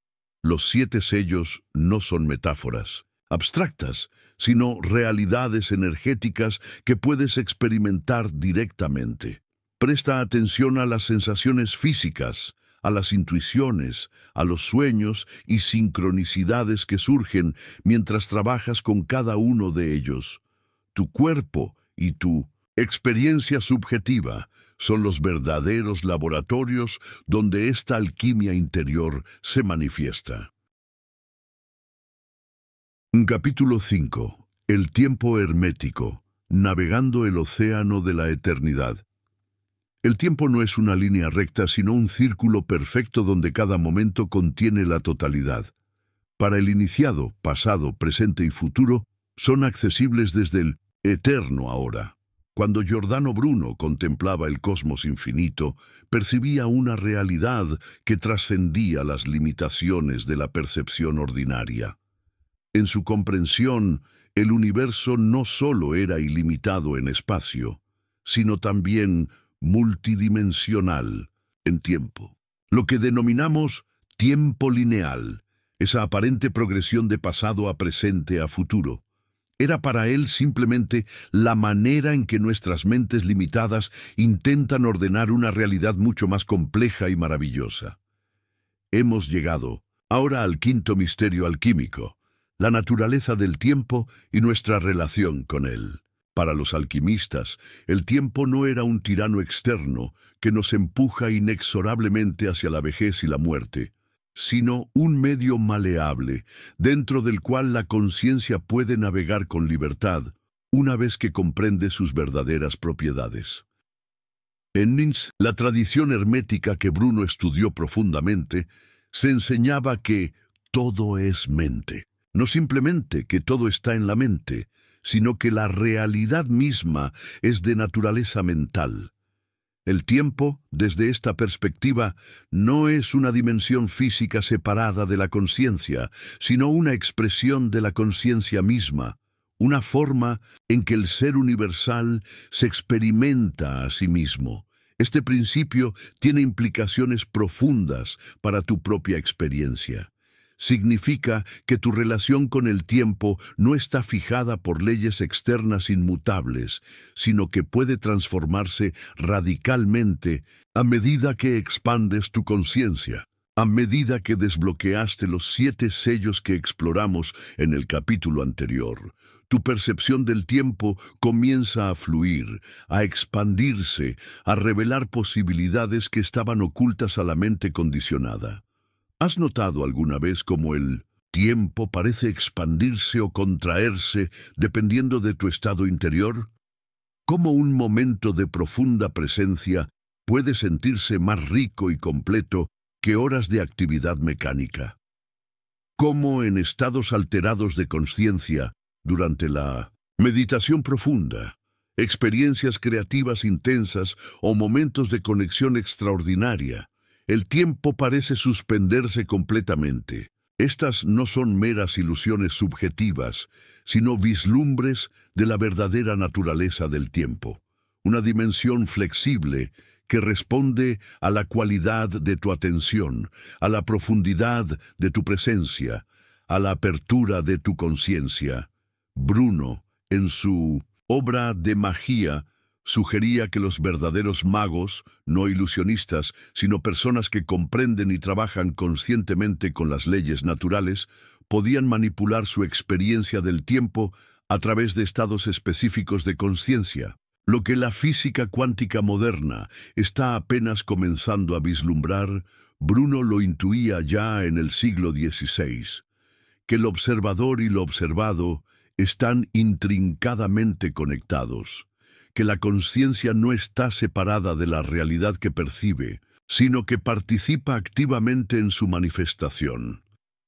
los 7 sellos no son metáforas abstractas, sino realidades energéticas que puedes experimentar directamente. Presta atención a las sensaciones físicas, a las intuiciones, a los sueños y sincronicidades que surgen mientras trabajas con cada uno de ellos. Tu cuerpo y tu experiencia subjetiva son los verdaderos laboratorios donde esta alquimia interior se manifiesta. Capítulo 5. El tiempo hermético, navegando el océano de la eternidad. El tiempo no es una línea recta, sino un círculo perfecto donde cada momento contiene la totalidad. Para el iniciado, pasado, presente y futuro, son accesibles desde el eterno ahora. Cuando Giordano Bruno contemplaba el cosmos infinito, percibía una realidad que trascendía las limitaciones de la percepción ordinaria. En su comprensión, el universo no solo era ilimitado en espacio, sino también multidimensional en tiempo. Lo que denominamos tiempo lineal, esa aparente progresión de pasado a presente a futuro, era para él simplemente la manera en que nuestras mentes limitadas intentan ordenar una realidad mucho más compleja y maravillosa. Hemos llegado ahora al 5.º misterio alquímico, la naturaleza del tiempo y nuestra relación con él. Para los alquimistas, el tiempo no era un tirano externo que nos empuja inexorablemente hacia la vejez y la muerte, sino un medio maleable, dentro del cual la conciencia puede navegar con libertad, una vez que comprende sus verdaderas propiedades. En Nins, la tradición hermética que Bruno estudió profundamente, se enseñaba que todo es mente. No simplemente que todo está en la mente, sino que la realidad misma es de naturaleza mental. El tiempo, desde esta perspectiva, no es una dimensión física separada de la conciencia, sino una expresión de la conciencia misma, una forma en que el ser universal se experimenta a sí mismo. Este principio tiene implicaciones profundas para tu propia experiencia. Significa que tu relación con el tiempo no está fijada por leyes externas inmutables, sino que puede transformarse radicalmente a medida que expandes tu conciencia, a medida que desbloqueaste los 7 sellos que exploramos en el capítulo anterior. Tu percepción del tiempo comienza a fluir, a expandirse, a revelar posibilidades que estaban ocultas a la mente condicionada. ¿Has notado alguna vez cómo el tiempo parece expandirse o contraerse dependiendo de tu estado interior? ¿Cómo un momento de profunda presencia puede sentirse más rico y completo que horas de actividad mecánica? ¿Cómo en estados alterados de conciencia, durante la meditación profunda, experiencias creativas intensas o momentos de conexión extraordinaria, el tiempo parece suspenderse completamente? Estas no son meras ilusiones subjetivas, sino vislumbres de la verdadera naturaleza del tiempo. Una dimensión flexible que responde a la cualidad de tu atención, a la profundidad de tu presencia, a la apertura de tu conciencia. Bruno, en su obra de magia, sugería que los verdaderos magos, no ilusionistas, sino personas que comprenden y trabajan conscientemente con las leyes naturales, podían manipular su experiencia del tiempo a través de estados específicos de conciencia. Lo que la física cuántica moderna está apenas comenzando a vislumbrar, Bruno lo intuía ya en el siglo XVI, que el observador y lo observado están intrincadamente conectados, que la conciencia no está separada de la realidad que percibe, sino que participa activamente en su manifestación.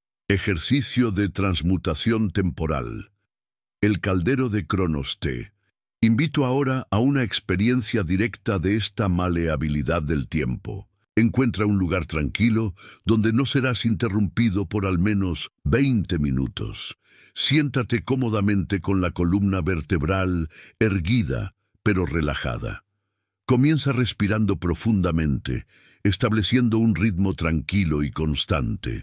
Ejercicio de transmutación temporal. El caldero de Cronos T. Invito ahora a una experiencia directa de esta maleabilidad del tiempo. Encuentra un lugar tranquilo donde no serás interrumpido por al menos 20 minutos. Siéntate cómodamente con la columna vertebral erguida, pero relajada. Comienza respirando profundamente, estableciendo un ritmo tranquilo y constante.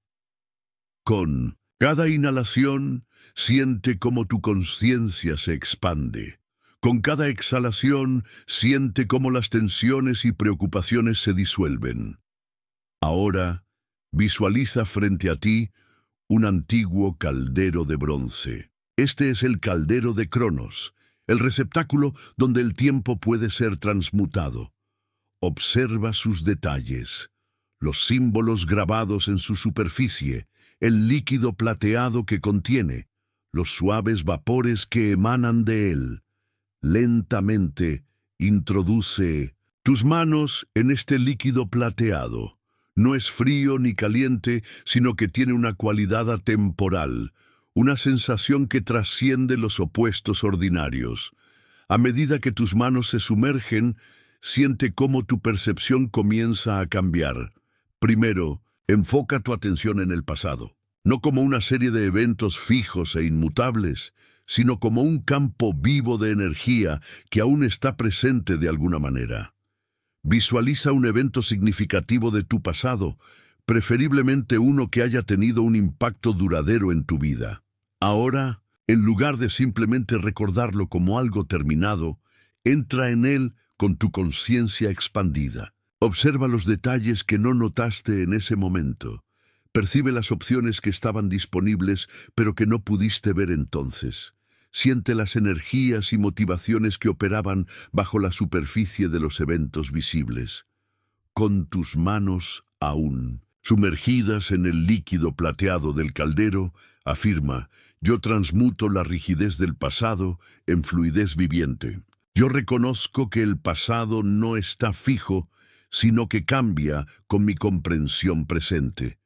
Con cada inhalación, siente cómo tu conciencia se expande. Con cada exhalación, siente cómo las tensiones y preocupaciones se disuelven. Ahora, visualiza frente a ti un antiguo caldero de bronce. Este es el caldero de Cronos, el receptáculo donde el tiempo puede ser transmutado. Observa sus detalles, los símbolos grabados en su superficie, el líquido plateado que contiene, los suaves vapores que emanan de él. Lentamente introduce tus manos en este líquido plateado. No es frío ni caliente, sino que tiene una cualidad atemporal, una sensación que trasciende los opuestos ordinarios. A medida que tus manos se sumergen, siente cómo tu percepción comienza a cambiar. Primero, enfoca tu atención en el pasado, no como una serie de eventos fijos e inmutables, sino como un campo vivo de energía que aún está presente de alguna manera. Visualiza un evento significativo de tu pasado, preferiblemente uno que haya tenido un impacto duradero en tu vida. Ahora, en lugar de simplemente recordarlo como algo terminado, entra en él con tu conciencia expandida. Observa los detalles que no notaste en ese momento. Percibe las opciones que estaban disponibles, pero que no pudiste ver entonces. Siente las energías y motivaciones que operaban bajo la superficie de los eventos visibles. Con tus manos aún sumergidas en el líquido plateado del caldero, afirma: yo transmuto la rigidez del pasado en fluidez viviente. Yo reconozco que el pasado no está fijo, sino que cambia con mi comprensión presente.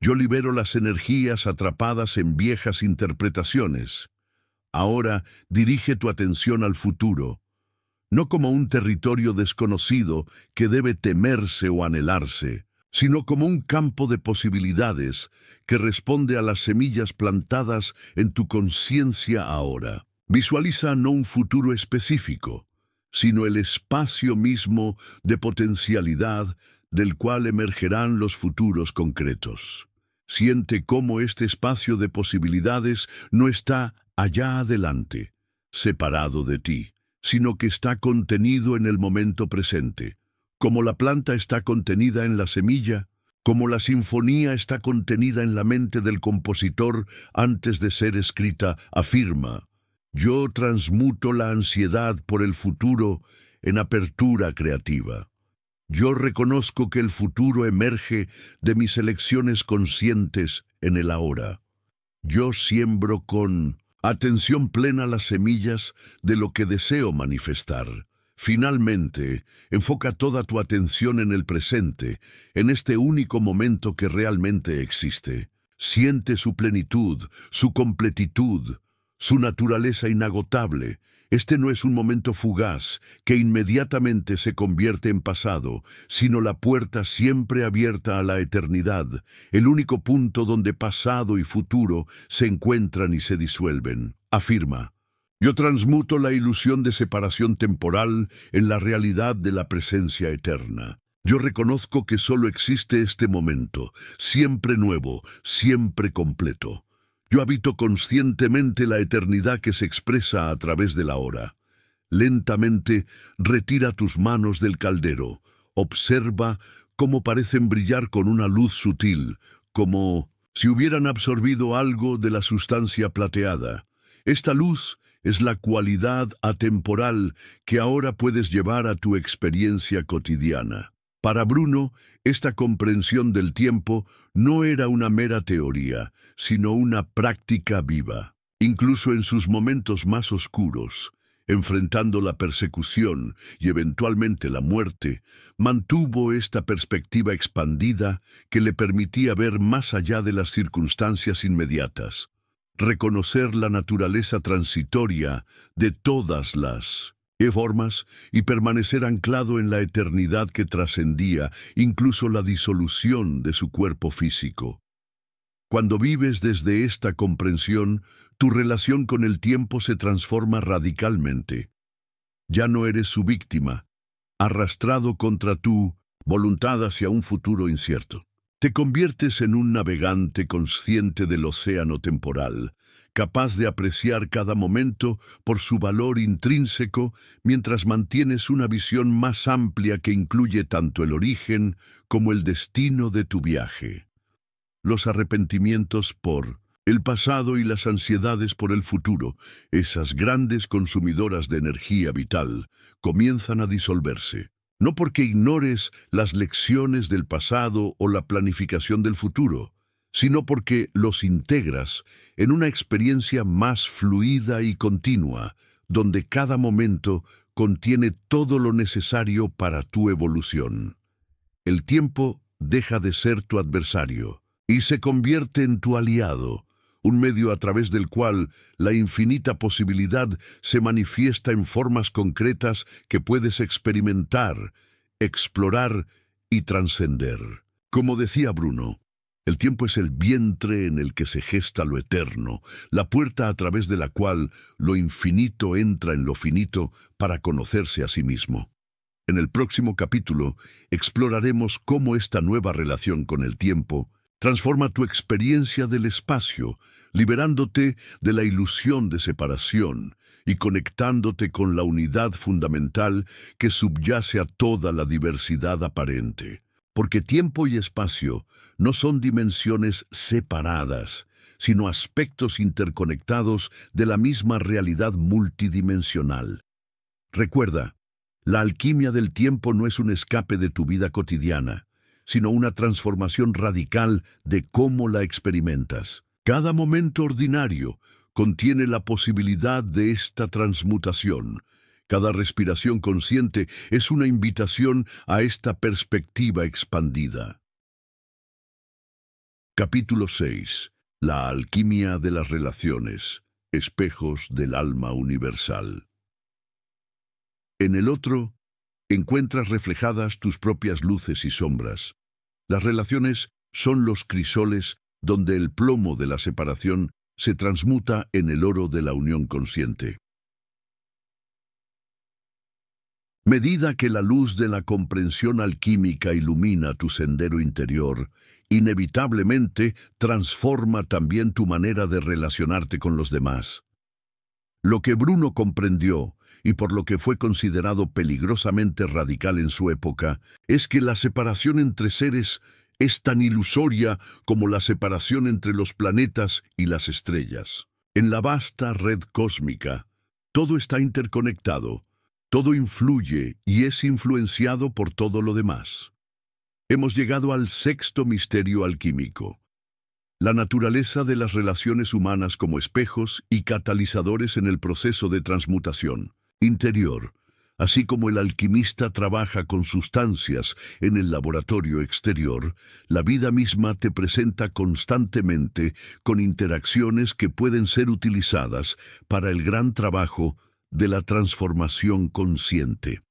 Yo libero las energías atrapadas en viejas interpretaciones. Ahora dirige tu atención al futuro, no como un territorio desconocido que debe temerse o anhelarse, sino como un campo de posibilidades que responde a las semillas plantadas en tu conciencia ahora. Visualiza no un futuro específico, sino el espacio mismo de potencialidad del cual emergerán los futuros concretos. Siente cómo este espacio de posibilidades no está allá adelante, separado de ti, sino que está contenido en el momento presente. Como la planta está contenida en la semilla, como la sinfonía está contenida en la mente del compositor antes de ser escrita, afirma: yo transmuto la ansiedad por el futuro en apertura creativa. Yo reconozco que el futuro emerge de mis elecciones conscientes en el ahora. Yo siembro con atención plena las semillas de lo que deseo manifestar. Finalmente, enfoca toda tu atención en el presente, en este único momento que realmente existe. Siente su plenitud, su completitud, su naturaleza inagotable. Este no es un momento fugaz que inmediatamente se convierte en pasado, sino la puerta siempre abierta a la eternidad, el único punto donde pasado y futuro se encuentran y se disuelven. Afirma: yo transmuto la ilusión de separación temporal en la realidad de la presencia eterna. Yo reconozco que solo existe este momento, siempre nuevo, siempre completo. Yo habito conscientemente la eternidad que se expresa a través de la hora. Lentamente, retira tus manos del caldero. Observa cómo parecen brillar con una luz sutil, como si hubieran absorbido algo de la sustancia plateada. Esta luz es la cualidad atemporal que ahora puedes llevar a tu experiencia cotidiana. Para Bruno, esta comprensión del tiempo no era una mera teoría, sino una práctica viva. Incluso en sus momentos más oscuros, enfrentando la persecución y eventualmente la muerte, mantuvo esta perspectiva expandida que le permitía ver más allá de las circunstancias inmediatas, reconocer la naturaleza transitoria de todas las formas y permanecer anclado en la eternidad que trascendía incluso la disolución de su cuerpo físico. Cuando vives desde esta comprensión, tu relación con el tiempo se transforma radicalmente. Ya no eres su víctima, arrastrado contra tu voluntad hacia un futuro incierto. Te conviertes en un navegante consciente del océano temporal, capaz de apreciar cada momento por su valor intrínseco mientras mantienes una visión más amplia que incluye tanto el origen como el destino de tu viaje. Los arrepentimientos por el pasado y las ansiedades por el futuro, esas grandes consumidoras de energía vital, comienzan a disolverse. No porque ignores las lecciones del pasado o la planificación del futuro, sino porque los integras en una experiencia más fluida y continua, donde cada momento contiene todo lo necesario para tu evolución. El tiempo deja de ser tu adversario y se convierte en tu aliado, un medio a través del cual la infinita posibilidad se manifiesta en formas concretas que puedes experimentar, explorar y trascender. Como decía Bruno, el tiempo es el vientre en el que se gesta lo eterno, la puerta a través de la cual lo infinito entra en lo finito para conocerse a sí mismo. En el próximo capítulo exploraremos cómo esta nueva relación con el tiempo transforma tu experiencia del espacio, liberándote de la ilusión de separación y conectándote con la unidad fundamental que subyace a toda la diversidad aparente. Porque tiempo y espacio no son dimensiones separadas, sino aspectos interconectados de la misma realidad multidimensional. Recuerda, la alquimia del tiempo no es un escape de tu vida cotidiana, sino una transformación radical de cómo la experimentas. Cada momento ordinario contiene la posibilidad de esta transmutación. Cada respiración consciente es una invitación a esta perspectiva expandida. Capítulo 6. La alquimia de las relaciones, espejos del alma universal. En el otro, encuentras reflejadas tus propias luces y sombras. Las relaciones son los crisoles donde el plomo de la separación se transmuta en el oro de la unión consciente. Medida que la luz de la comprensión alquímica ilumina tu sendero interior, inevitablemente transforma también tu manera de relacionarte con los demás. Lo que Bruno comprendió, y por lo que fue considerado peligrosamente radical en su época, es que la separación entre seres es tan ilusoria como la separación entre los planetas y las estrellas. En la vasta red cósmica, todo está interconectado. Todo influye y es influenciado por todo lo demás. Hemos llegado al sexto misterio alquímico: la naturaleza de las relaciones humanas como espejos y catalizadores en el proceso de transmutación interior, así como el alquimista trabaja con sustancias en el laboratorio exterior. La vida misma te presenta constantemente con interacciones que pueden ser utilizadas para el gran trabajo de la transformación consciente.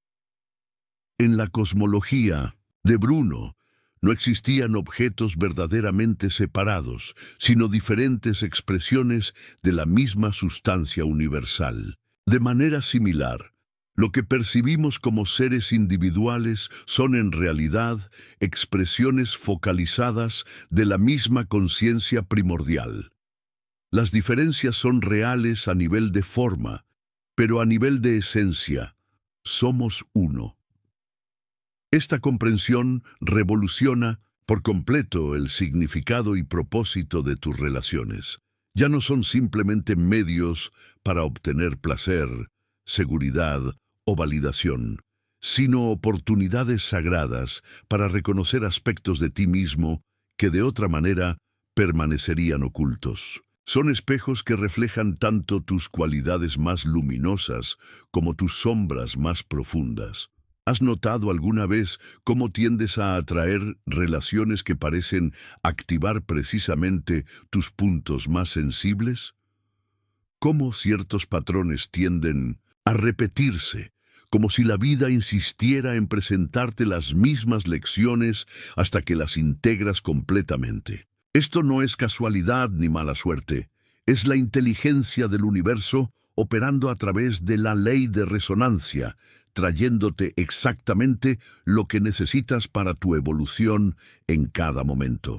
En la cosmología de Bruno, no existían objetos verdaderamente separados, sino diferentes expresiones de la misma sustancia universal. De manera similar, lo que percibimos como seres individuales son en realidad expresiones focalizadas de la misma conciencia primordial. Las diferencias son reales a nivel de forma, pero a nivel de esencia, somos uno. Esta comprensión revoluciona por completo el significado y propósito de tus relaciones. Ya no son simplemente medios para obtener placer, seguridad o validación, sino oportunidades sagradas para reconocer aspectos de ti mismo que de otra manera permanecerían ocultos. Son espejos que reflejan tanto tus cualidades más luminosas como tus sombras más profundas. ¿Has notado alguna vez cómo tiendes a atraer relaciones que parecen activar precisamente tus puntos más sensibles? ¿Cómo ciertos patrones tienden a repetirse, como si la vida insistiera en presentarte las mismas lecciones hasta que las integras completamente? Esto no es casualidad ni mala suerte, es la inteligencia del universo operando a través de la ley de resonancia, trayéndote exactamente lo que necesitas para tu evolución en cada momento.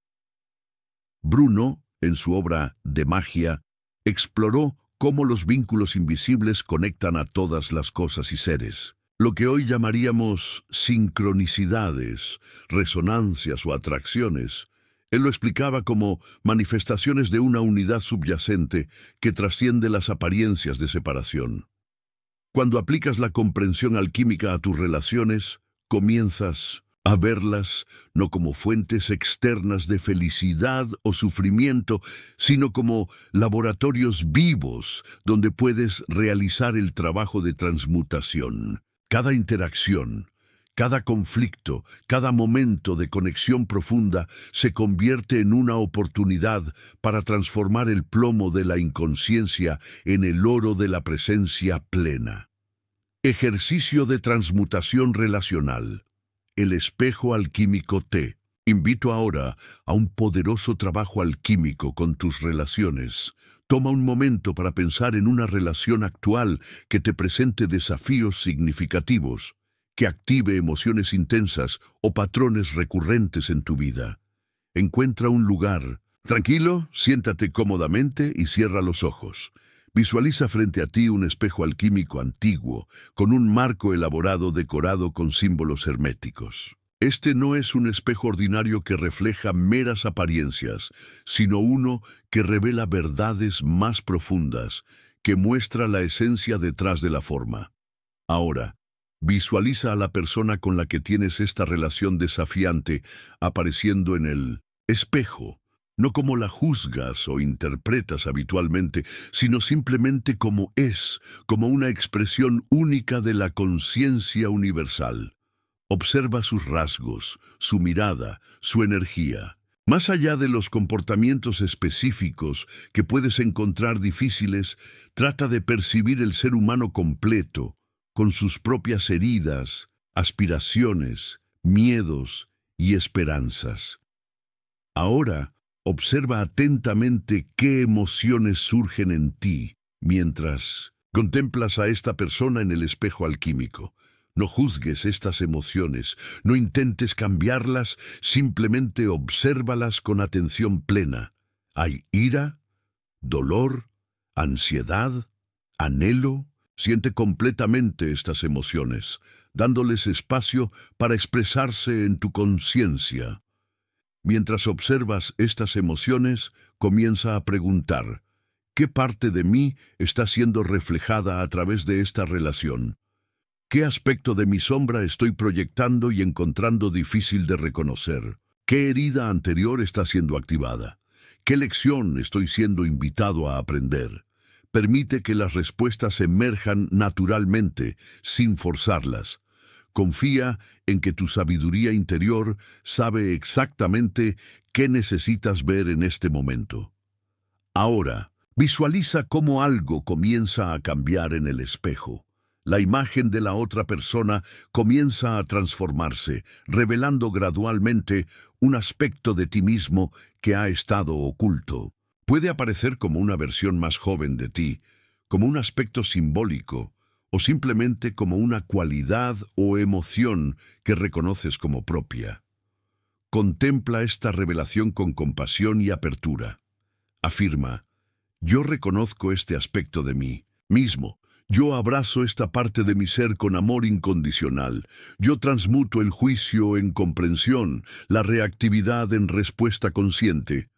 Bruno, en su obra De Magia, exploró cómo los vínculos invisibles conectan a todas las cosas y seres. Lo que hoy llamaríamos sincronicidades, resonancias o atracciones. Él lo explicaba como manifestaciones de una unidad subyacente que trasciende las apariencias de separación. Cuando aplicas la comprensión alquímica a tus relaciones, comienzas a verlas no como fuentes externas de felicidad o sufrimiento, sino como laboratorios vivos donde puedes realizar el trabajo de transmutación. Cada interacción, cada conflicto, cada momento de conexión profunda se convierte en una oportunidad para transformar el plomo de la inconsciencia en el oro de la presencia plena. Ejercicio de transmutación relacional. El espejo alquímico T. Invito ahora a un poderoso trabajo alquímico con tus relaciones. Toma un momento para pensar en una relación actual que te presente desafíos significativos, que active emociones intensas o patrones recurrentes en tu vida. Encuentra un lugar tranquilo, siéntate cómodamente y cierra los ojos. Visualiza frente a ti un espejo alquímico antiguo, con un marco elaborado decorado con símbolos herméticos. Este no es un espejo ordinario que refleja meras apariencias, sino uno que revela verdades más profundas, que muestra la esencia detrás de la forma. Ahora, visualiza a la persona con la que tienes esta relación desafiante apareciendo en el espejo, no como la juzgas o interpretas habitualmente, sino simplemente como es, como una expresión única de la conciencia universal. Observa sus rasgos, su mirada, su energía. Más allá de los comportamientos específicos que puedes encontrar difíciles, trata de percibir el ser humano completo, con sus propias heridas, aspiraciones, miedos y esperanzas. Ahora, observa atentamente qué emociones surgen en ti mientras contemplas a esta persona en el espejo alquímico. No juzgues estas emociones, no intentes cambiarlas, simplemente obsérvalas con atención plena. Hay ira, dolor, ansiedad, anhelo. Siente completamente estas emociones, dándoles espacio para expresarse en tu conciencia. Mientras observas estas emociones, comienza a preguntar, ¿qué parte de mí está siendo reflejada a través de esta relación? ¿Qué aspecto de mi sombra estoy proyectando y encontrando difícil de reconocer? ¿Qué herida anterior está siendo activada? ¿Qué lección estoy siendo invitado a aprender? Permite que las respuestas emerjan naturalmente, sin forzarlas. Confía en que tu sabiduría interior sabe exactamente qué necesitas ver en este momento. Ahora, visualiza cómo algo comienza a cambiar en el espejo. La imagen de la otra persona comienza a transformarse, revelando gradualmente un aspecto de ti mismo que ha estado oculto. Puede aparecer como una versión más joven de ti, como un aspecto simbólico, o simplemente como una cualidad o emoción que reconoces como propia. Contempla esta revelación con compasión y apertura. Afirma, yo reconozco este aspecto de mí mismo. Yo abrazo esta parte de mi ser con amor incondicional. Yo transmuto el juicio en comprensión, la reactividad en respuesta consciente.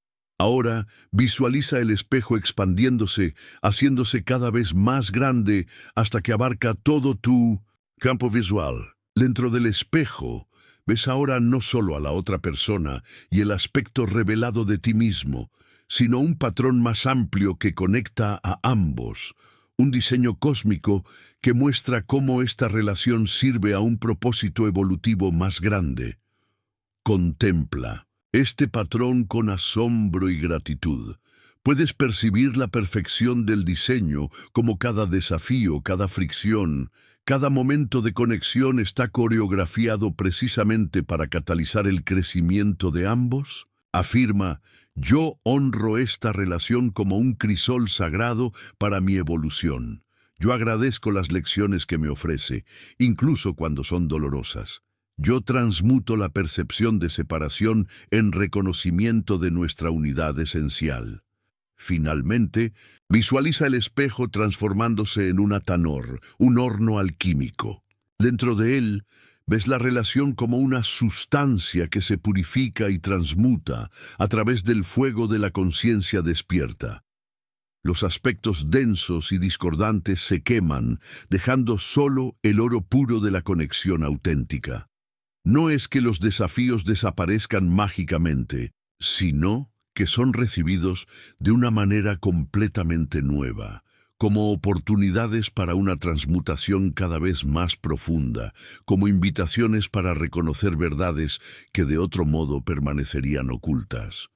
Ahora visualiza el espejo expandiéndose, haciéndose cada vez más grande hasta que abarca todo tu campo visual. Dentro del espejo, ves ahora no solo a la otra persona y el aspecto revelado de ti mismo, sino un patrón más amplio que conecta a ambos. Un diseño cósmico que muestra cómo esta relación sirve a un propósito evolutivo más grande. Contempla este patrón con asombro y gratitud. Puedes percibir la perfección del diseño, como cada desafío, cada fricción, cada momento de conexión está coreografiado precisamente para catalizar el crecimiento de ambos. Afirma, yo honro esta relación como un crisol sagrado para mi evolución. Yo agradezco las lecciones que me ofrece, incluso cuando son dolorosas. Yo transmuto la percepción de separación en reconocimiento de nuestra unidad esencial. Finalmente, visualiza el espejo transformándose en un atanor, un horno alquímico. Dentro de él, ves la relación como una sustancia que se purifica y transmuta a través del fuego de la conciencia despierta. Los aspectos densos y discordantes se queman, dejando solo el oro puro de la conexión auténtica. No es que los desafíos desaparezcan mágicamente, sino que son recibidos de una manera completamente nueva, como oportunidades para una transmutación cada vez más profunda, como invitaciones para reconocer verdades que de otro modo permanecerían ocultas.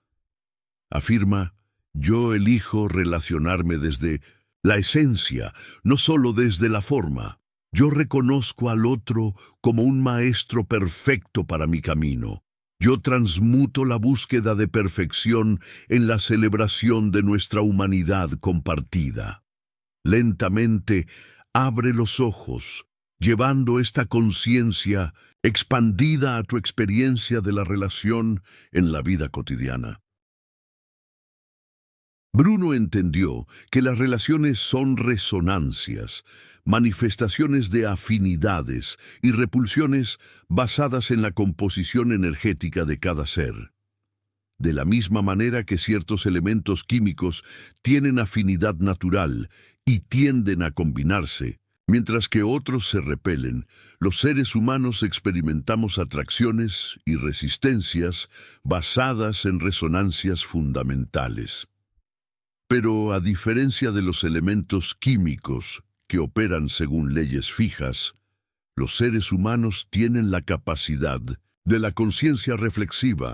Afirma, yo elijo relacionarme desde la esencia, no solo desde la forma. Yo reconozco al otro como un maestro perfecto para mi camino. Yo transmuto la búsqueda de perfección en la celebración de nuestra humanidad compartida. Lentamente, abre los ojos, llevando esta conciencia expandida a tu experiencia de la relación en la vida cotidiana. Bruno entendió que las relaciones son resonancias, manifestaciones de afinidades y repulsiones basadas en la composición energética de cada ser. De la misma manera que ciertos elementos químicos tienen afinidad natural y tienden a combinarse, mientras que otros se repelen, los seres humanos experimentamos atracciones y resistencias basadas en resonancias fundamentales. Pero a diferencia de los elementos químicos que operan según leyes fijas, los seres humanos tienen la capacidad de la conciencia reflexiva,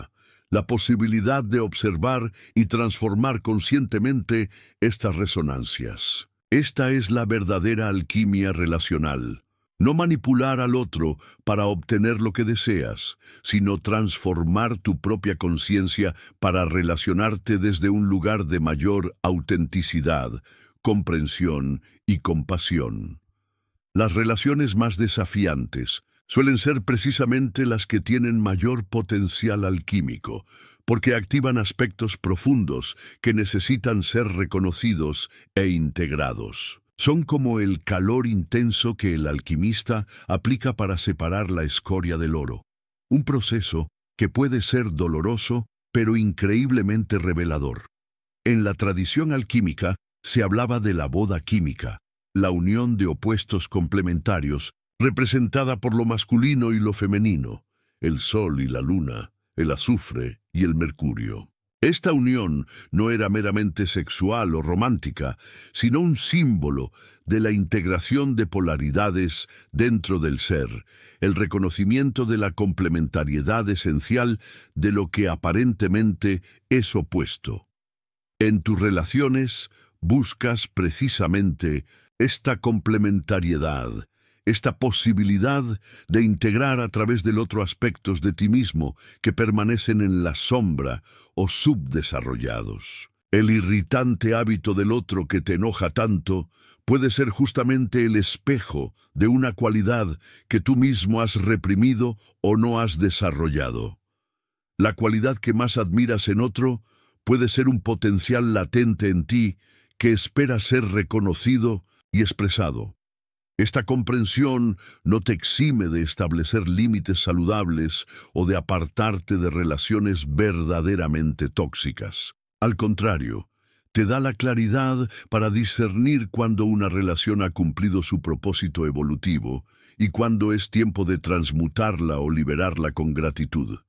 la posibilidad de observar y transformar conscientemente estas resonancias. Esta es la verdadera alquimia relacional. No manipular al otro para obtener lo que deseas, sino transformar tu propia conciencia para relacionarte desde un lugar de mayor autenticidad, comprensión y compasión. Las relaciones más desafiantes suelen ser precisamente las que tienen mayor potencial alquímico, porque activan aspectos profundos que necesitan ser reconocidos e integrados. Son como el calor intenso que el alquimista aplica para separar la escoria del oro. Un proceso que puede ser doloroso, pero increíblemente revelador. En la tradición alquímica se hablaba de la boda química, la unión de opuestos complementarios, representada por lo masculino y lo femenino, el sol y la luna, el azufre y el mercurio. Esta unión no era meramente sexual o romántica, sino un símbolo de la integración de polaridades dentro del ser, el reconocimiento de la complementariedad esencial de lo que aparentemente es opuesto. En tus relaciones buscas precisamente esta complementariedad, esta posibilidad de integrar a través del otro aspectos de ti mismo que permanecen en la sombra o subdesarrollados. El irritante hábito del otro que te enoja tanto puede ser justamente el espejo de una cualidad que tú mismo has reprimido o no has desarrollado. La cualidad que más admiras en otro puede ser un potencial latente en ti que espera ser reconocido y expresado. Esta comprensión no te exime de establecer límites saludables o de apartarte de relaciones verdaderamente tóxicas. Al contrario, te da la claridad para discernir cuando una relación ha cumplido su propósito evolutivo y cuando es tiempo de transmutarla o liberarla con gratitud.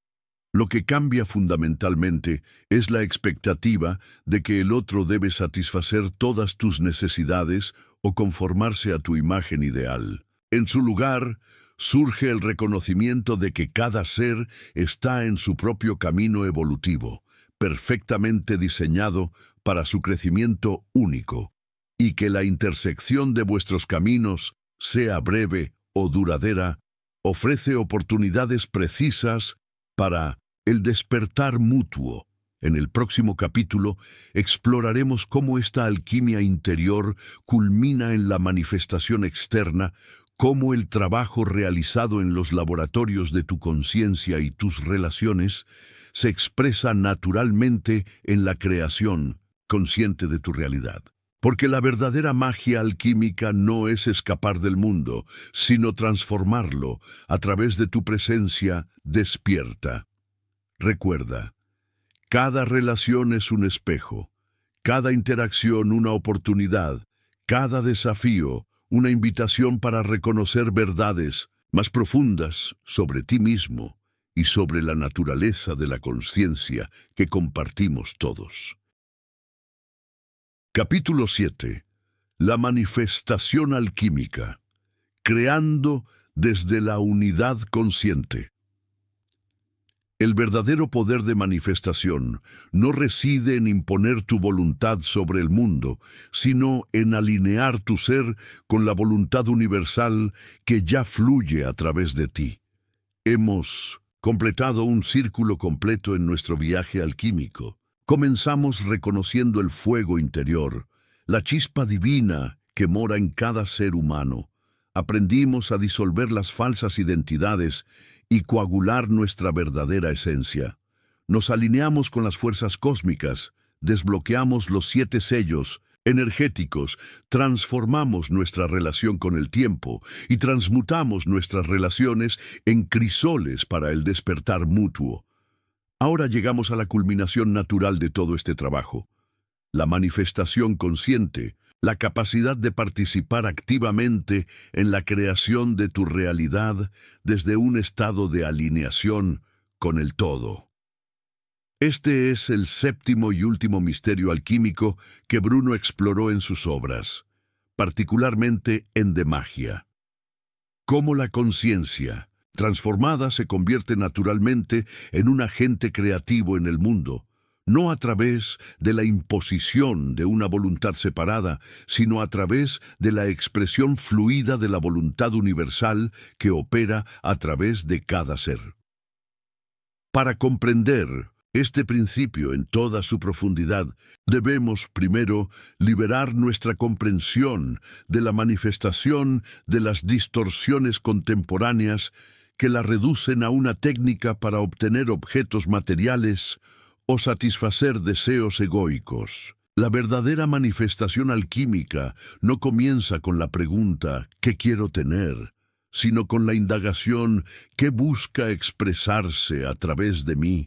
Lo que cambia fundamentalmente es la expectativa de que el otro debe satisfacer todas tus necesidades o conformarse a tu imagen ideal. En su lugar, surge el reconocimiento de que cada ser está en su propio camino evolutivo, perfectamente diseñado para su crecimiento único, y que la intersección de vuestros caminos, sea breve o duradera, ofrece oportunidades precisas para el despertar mutuo. En el próximo capítulo exploraremos cómo esta alquimia interior culmina en la manifestación externa, cómo el trabajo realizado en los laboratorios de tu conciencia y tus relaciones se expresa naturalmente en la creación consciente de tu realidad. Porque la verdadera magia alquímica no es escapar del mundo, sino transformarlo a través de tu presencia despierta. Recuerda, cada relación es un espejo, cada interacción una oportunidad, cada desafío una invitación para reconocer verdades más profundas sobre ti mismo y sobre la naturaleza de la conciencia que compartimos todos. Capítulo 7. La manifestación alquímica, creando desde la unidad consciente. El verdadero poder de manifestación no reside en imponer tu voluntad sobre el mundo, sino en alinear tu ser con la voluntad universal que ya fluye a través de ti. Hemos completado un círculo completo en nuestro viaje alquímico. Comenzamos reconociendo el fuego interior, la chispa divina que mora en cada ser humano. Aprendimos a disolver las falsas identidades y coagular nuestra verdadera esencia. Nos alineamos con las fuerzas cósmicas, desbloqueamos los 7 sellos energéticos, transformamos nuestra relación con el tiempo y transmutamos nuestras relaciones en crisoles para el despertar mutuo. Ahora llegamos a la culminación natural de todo este trabajo, la manifestación consciente, la capacidad de participar activamente en la creación de tu realidad desde un estado de alineación con el todo. Este es el 7º y último misterio alquímico que Bruno exploró en sus obras, particularmente en De Magia. Cómo la conciencia, Transformada, se convierte naturalmente en un agente creativo en el mundo, no a través de la imposición de una voluntad separada, sino a través de la expresión fluida de la voluntad universal que opera a través de cada ser. Para comprender este principio en toda su profundidad, debemos primero liberar nuestra comprensión de la manifestación de las distorsiones contemporáneas que la reducen a una técnica para obtener objetos materiales o satisfacer deseos egoicos. La verdadera manifestación alquímica no comienza con la pregunta ¿qué quiero tener?, sino con la indagación ¿qué busca expresarse a través de mí?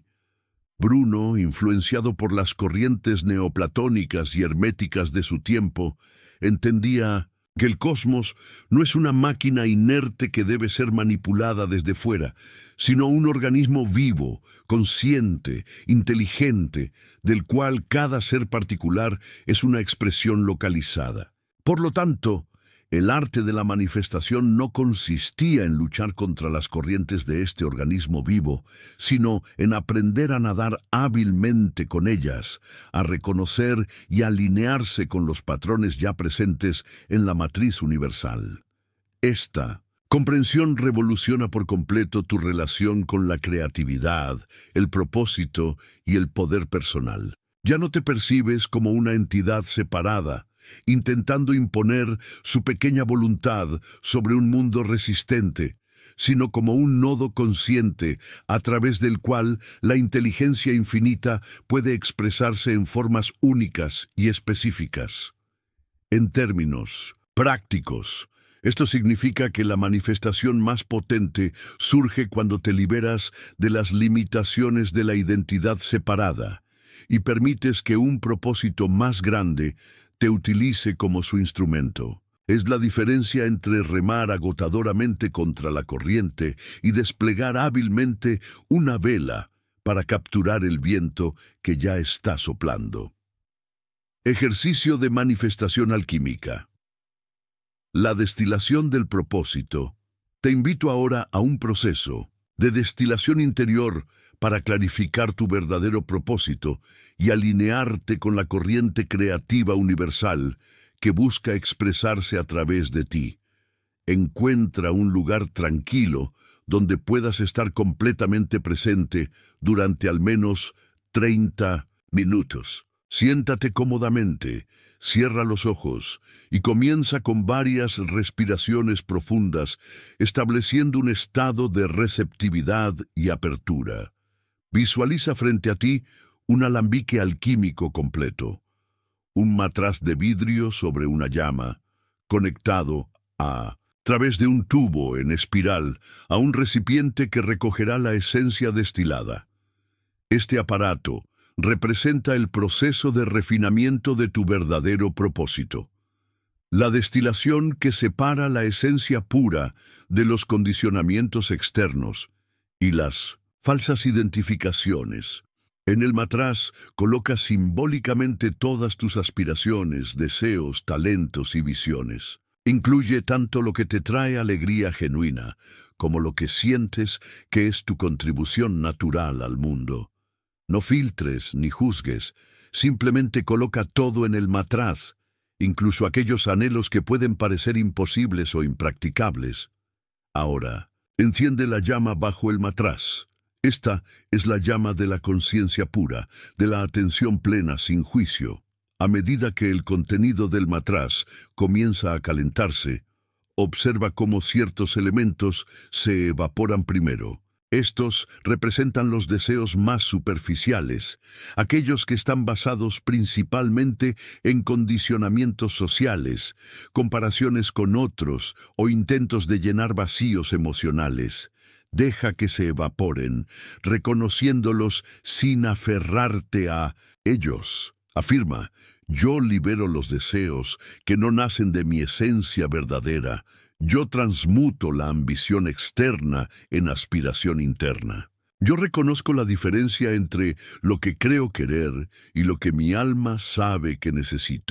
Bruno, influenciado por las corrientes neoplatónicas y herméticas de su tiempo, entendía que el cosmos no es una máquina inerte que debe ser manipulada desde fuera, sino un organismo vivo, consciente, inteligente, del cual cada ser particular es una expresión localizada. Por lo tanto, el arte de la manifestación no consistía en luchar contra las corrientes de este organismo vivo, sino en aprender a nadar hábilmente con ellas, a reconocer y alinearse con los patrones ya presentes en la matriz universal. Esta comprensión revoluciona por completo tu relación con la creatividad, el propósito y el poder personal. Ya no te percibes como una entidad separada, intentando imponer su pequeña voluntad sobre un mundo resistente, sino como un nodo consciente a través del cual la inteligencia infinita puede expresarse en formas únicas y específicas. En términos prácticos, esto significa que la manifestación más potente surge cuando te liberas de las limitaciones de la identidad separada y permites que un propósito más grande te utilice como su instrumento. Es la diferencia entre remar agotadoramente contra la corriente y desplegar hábilmente una vela para capturar el viento que ya está soplando. Ejercicio de manifestación alquímica. La destilación del propósito. Te invito ahora a un proceso de destilación interior para clarificar tu verdadero propósito y alinearte con la corriente creativa universal que busca expresarse a través de ti. Encuentra un lugar tranquilo donde puedas estar completamente presente durante al menos 30 minutos. Siéntate cómodamente, cierra los ojos y comienza con varias respiraciones profundas, estableciendo un estado de receptividad y apertura. Visualiza frente a ti un alambique alquímico completo, un matraz de vidrio sobre una llama, conectado a través de un tubo en espiral a un recipiente que recogerá la esencia destilada. Este aparato representa el proceso de refinamiento de tu verdadero propósito. La destilación que separa la esencia pura de los condicionamientos externos y las falsas identificaciones. En el matraz coloca simbólicamente todas tus aspiraciones, deseos, talentos y visiones. Incluye tanto lo que te trae alegría genuina como lo que sientes que es tu contribución natural al mundo. No filtres ni juzgues, simplemente coloca todo en el matraz, incluso aquellos anhelos que pueden parecer imposibles o impracticables. Ahora, enciende la llama bajo el matraz. Esta es la llama de la conciencia pura, de la atención plena sin juicio. A medida que el contenido del matraz comienza a calentarse, observa cómo ciertos elementos se evaporan primero. Estos representan los deseos más superficiales, aquellos que están basados principalmente en condicionamientos sociales, comparaciones con otros o intentos de llenar vacíos emocionales. Deja que se evaporen, reconociéndolos sin aferrarte a ellos. Afirma, yo libero los deseos que no nacen de mi esencia verdadera. Yo transmuto la ambición externa en aspiración interna. Yo reconozco la diferencia entre lo que creo querer y lo que mi alma sabe que necesito.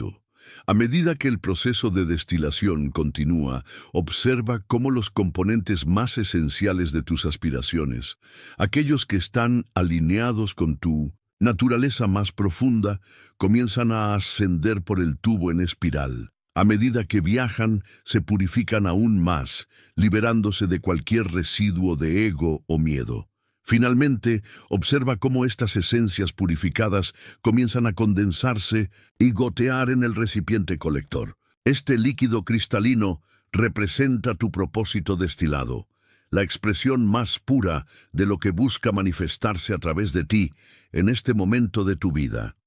A medida que el proceso de destilación continúa, observa cómo los componentes más esenciales de tus aspiraciones, aquellos que están alineados con tu naturaleza más profunda, comienzan a ascender por el tubo en espiral. A medida que viajan, se purifican aún más, liberándose de cualquier residuo de ego o miedo. Finalmente, observa cómo estas esencias purificadas comienzan a condensarse y gotear en el recipiente colector. Este líquido cristalino representa tu propósito destilado, la expresión más pura de lo que busca manifestarse a través de ti en este momento de tu vida.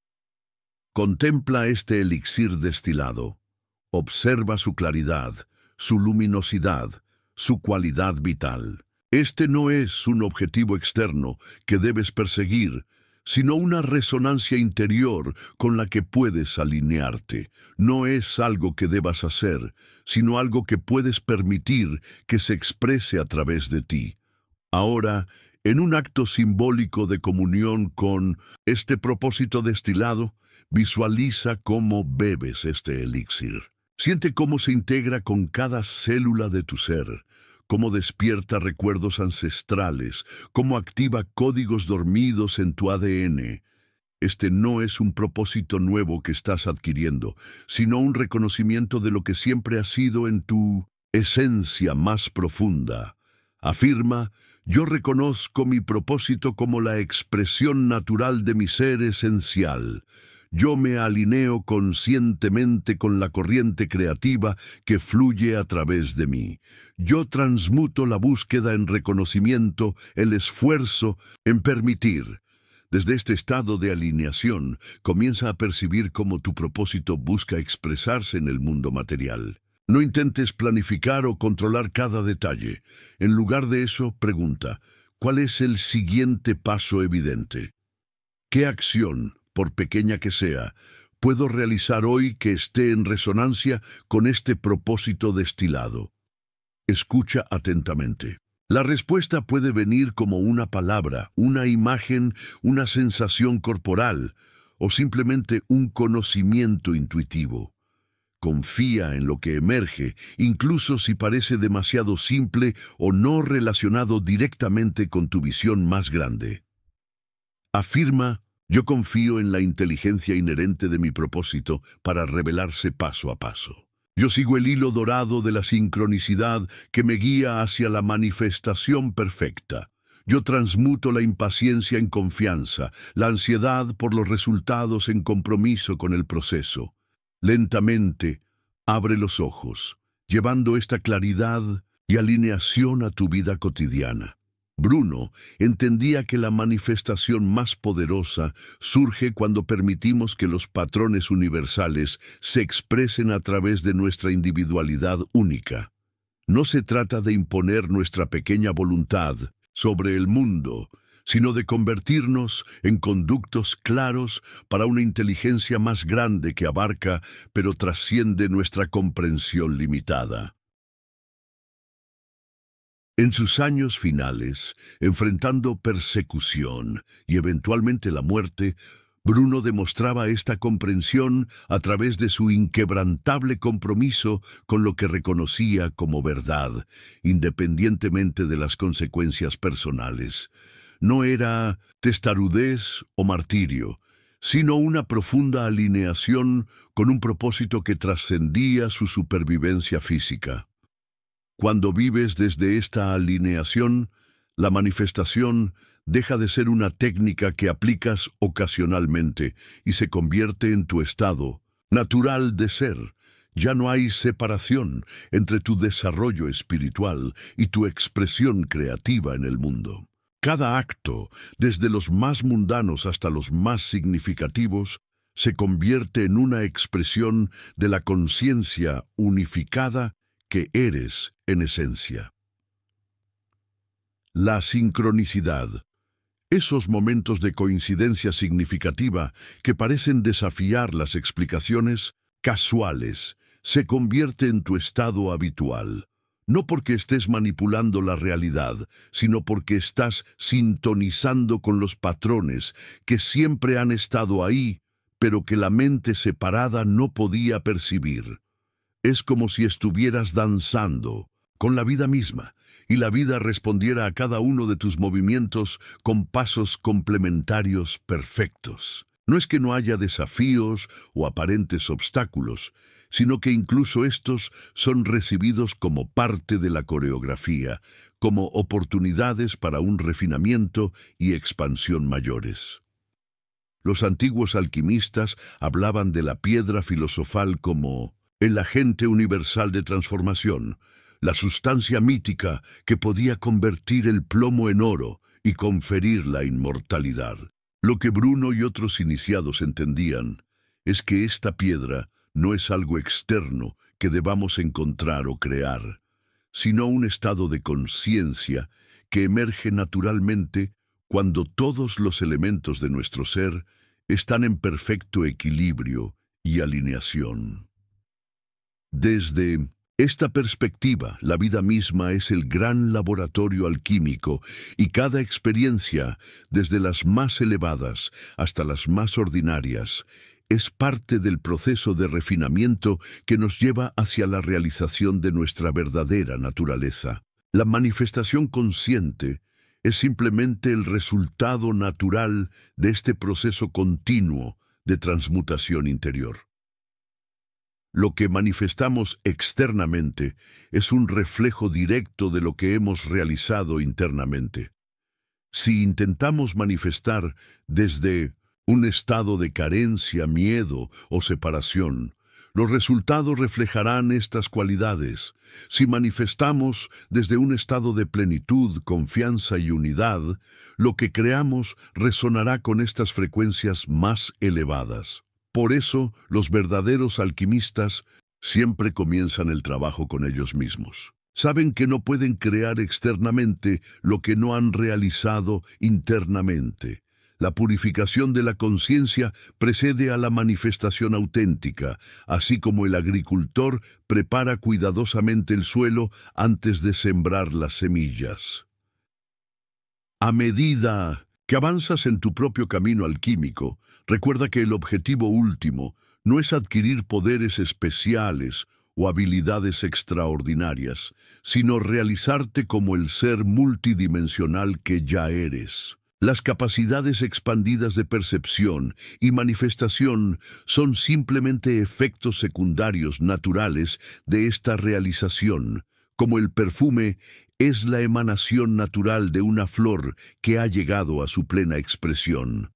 Contempla este elixir destilado. Observa su claridad, su luminosidad, su cualidad vital. Este no es un objetivo externo que debes perseguir, sino una resonancia interior con la que puedes alinearte. No es algo que debas hacer, sino algo que puedes permitir que se exprese a través de ti. Ahora, en un acto simbólico de comunión con este propósito destilado, visualiza cómo bebes este elixir. Siente cómo se integra con cada célula de tu ser, cómo despierta recuerdos ancestrales, cómo activa códigos dormidos en tu ADN. Este no es un propósito nuevo que estás adquiriendo, sino un reconocimiento de lo que siempre has sido en tu esencia más profunda. Afirma: yo reconozco mi propósito como la expresión natural de mi ser esencial. Yo me alineo conscientemente con la corriente creativa que fluye a través de mí. Yo transmuto la búsqueda en reconocimiento, el esfuerzo en permitir. Desde este estado de alineación, comienza a percibir cómo tu propósito busca expresarse en el mundo material. No intentes planificar o controlar cada detalle. En lugar de eso, pregunta: ¿cuál es el siguiente paso evidente? ¿Qué acción, por pequeña que sea, puedo realizar hoy que esté en resonancia con este propósito destilado? Escucha atentamente. La respuesta puede venir como una palabra, una imagen, una sensación corporal o simplemente un conocimiento intuitivo. Confía en lo que emerge, incluso si parece demasiado simple o no relacionado directamente con tu visión más grande. Afirma: yo confío en la inteligencia inherente de mi propósito para revelarse paso a paso. Yo sigo el hilo dorado de la sincronicidad que me guía hacia la manifestación perfecta. Yo transmuto la impaciencia en confianza, la ansiedad por los resultados en compromiso con el proceso. Lentamente, abre los ojos, llevando esta claridad y alineación a tu vida cotidiana. Bruno entendía que la manifestación más poderosa surge cuando permitimos que los patrones universales se expresen a través de nuestra individualidad única. No se trata de imponer nuestra pequeña voluntad sobre el mundo, sino de convertirnos en conductos claros para una inteligencia más grande que abarca, pero trasciende nuestra comprensión limitada. En sus años finales, enfrentando persecución y eventualmente la muerte, Bruno demostraba esta comprensión a través de su inquebrantable compromiso con lo que reconocía como verdad, independientemente de las consecuencias personales. No era testarudez o martirio, sino una profunda alineación con un propósito que trascendía su supervivencia física. Cuando vives desde esta alineación, la manifestación deja de ser una técnica que aplicas ocasionalmente y se convierte en tu estado natural de ser. Ya no hay separación entre tu desarrollo espiritual y tu expresión creativa en el mundo. Cada acto, desde los más mundanos hasta los más significativos, se convierte en una expresión de la conciencia unificada que eres en esencia. La sincronicidad. Esos momentos de coincidencia significativa que parecen desafiar las explicaciones casuales, se convierte en tu estado habitual. No porque estés manipulando la realidad, sino porque estás sintonizando con los patrones que siempre han estado ahí, pero que la mente separada no podía percibir. Es como si estuvieras danzando con la vida misma, y la vida respondiera a cada uno de tus movimientos con pasos complementarios perfectos. No es que no haya desafíos o aparentes obstáculos, sino que incluso estos son recibidos como parte de la coreografía, como oportunidades para un refinamiento y expansión mayores. Los antiguos alquimistas hablaban de la piedra filosofal como el agente universal de transformación, la sustancia mítica que podía convertir el plomo en oro y conferir la inmortalidad. Lo que Bruno y otros iniciados entendían es que esta piedra no es algo externo que debamos encontrar o crear, sino un estado de conciencia que emerge naturalmente cuando todos los elementos de nuestro ser están en perfecto equilibrio y alineación. Desde esta perspectiva, la vida misma es el gran laboratorio alquímico y cada experiencia, desde las más elevadas hasta las más ordinarias, es parte del proceso de refinamiento que nos lleva hacia la realización de nuestra verdadera naturaleza. La manifestación consciente es simplemente el resultado natural de este proceso continuo de transmutación interior. Lo que manifestamos externamente es un reflejo directo de lo que hemos realizado internamente. Si intentamos manifestar desde un estado de carencia, miedo o separación, los resultados reflejarán estas cualidades. Si manifestamos desde un estado de plenitud, confianza y unidad, lo que creamos resonará con estas frecuencias más elevadas. Por eso, los verdaderos alquimistas siempre comienzan el trabajo con ellos mismos. Saben que no pueden crear externamente lo que no han realizado internamente. La purificación de la conciencia precede a la manifestación auténtica, así como el agricultor prepara cuidadosamente el suelo antes de sembrar las semillas. A medida que avanzas en tu propio camino alquímico, recuerda que el objetivo último no es adquirir poderes especiales o habilidades extraordinarias, sino realizarte como el ser multidimensional que ya eres. Las capacidades expandidas de percepción y manifestación son simplemente efectos secundarios naturales de esta realización, como el perfume es la emanación natural de una flor que ha llegado a su plena expresión.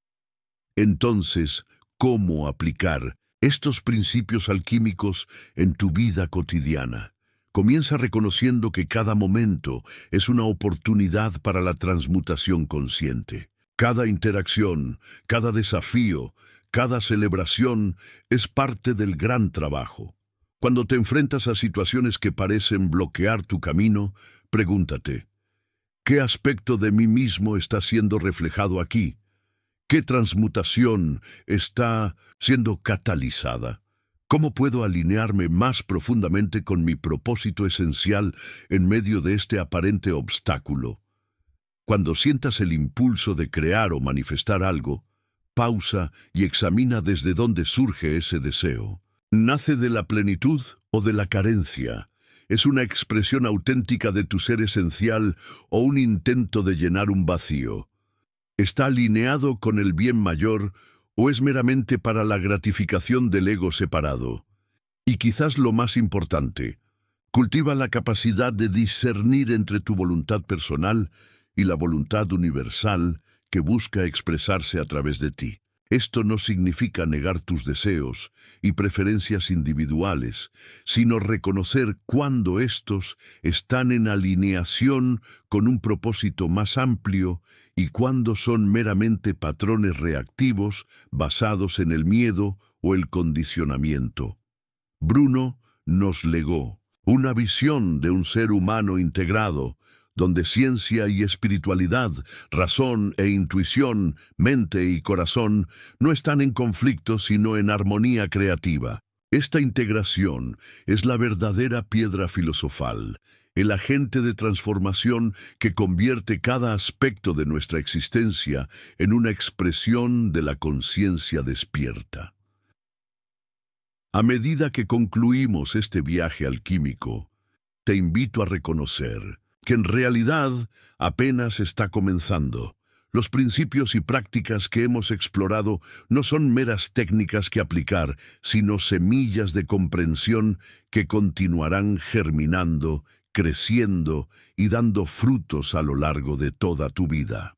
Entonces, ¿cómo aplicar estos principios alquímicos en tu vida cotidiana? Comienza reconociendo que cada momento es una oportunidad para la transmutación consciente. Cada interacción, cada desafío, cada celebración es parte del gran trabajo. Cuando te enfrentas a situaciones que parecen bloquear tu camino, pregúntate, ¿qué aspecto de mí mismo está siendo reflejado aquí? ¿Qué transmutación está siendo catalizada? ¿Cómo puedo alinearme más profundamente con mi propósito esencial en medio de este aparente obstáculo? Cuando sientas el impulso de crear o manifestar algo, pausa y examina desde dónde surge ese deseo. ¿Nace de la plenitud o de la carencia? ¿Es una expresión auténtica de tu ser esencial o un intento de llenar un vacío? ¿Está alineado con el bien mayor o es meramente para la gratificación del ego separado? Y quizás lo más importante, cultiva la capacidad de discernir entre tu voluntad personal y la voluntad universal que busca expresarse a través de ti. Esto no significa negar tus deseos y preferencias individuales, sino reconocer cuándo estos están en alineación con un propósito más amplio y cuándo son meramente patrones reactivos basados en el miedo o el condicionamiento. Bruno nos legó una visión de un ser humano integrado, donde ciencia y espiritualidad, razón e intuición, mente y corazón no están en conflicto sino en armonía creativa. Esta integración es la verdadera piedra filosofal, el agente de transformación que convierte cada aspecto de nuestra existencia en una expresión de la conciencia despierta. A medida que concluimos este viaje alquímico, te invito a reconocer que en realidad apenas está comenzando. Los principios y prácticas que hemos explorado no son meras técnicas que aplicar, sino semillas de comprensión que continuarán germinando, creciendo y dando frutos a lo largo de toda tu vida.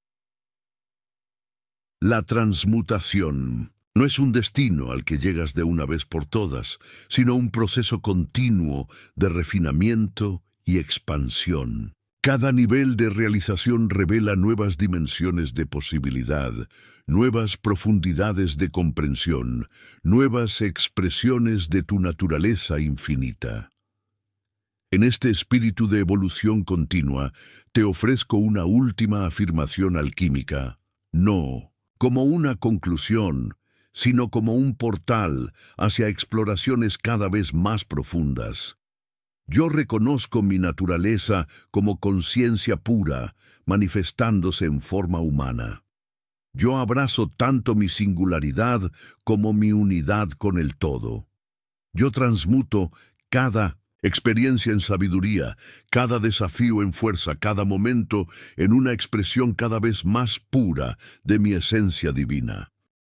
La transmutación no es un destino al que llegas de una vez por todas, sino un proceso continuo de refinamiento y expansión. Cada nivel de realización revela nuevas dimensiones de posibilidad, nuevas profundidades de comprensión, nuevas expresiones de tu naturaleza infinita. En este espíritu de evolución continua, te ofrezco una última afirmación alquímica. No como una conclusión, sino como un portal hacia exploraciones cada vez más profundas. Yo reconozco mi naturaleza como conciencia pura, manifestándose en forma humana. Yo abrazo tanto mi singularidad como mi unidad con el todo. Yo transmuto cada experiencia en sabiduría, cada desafío en fuerza, cada momento en una expresión cada vez más pura de mi esencia divina.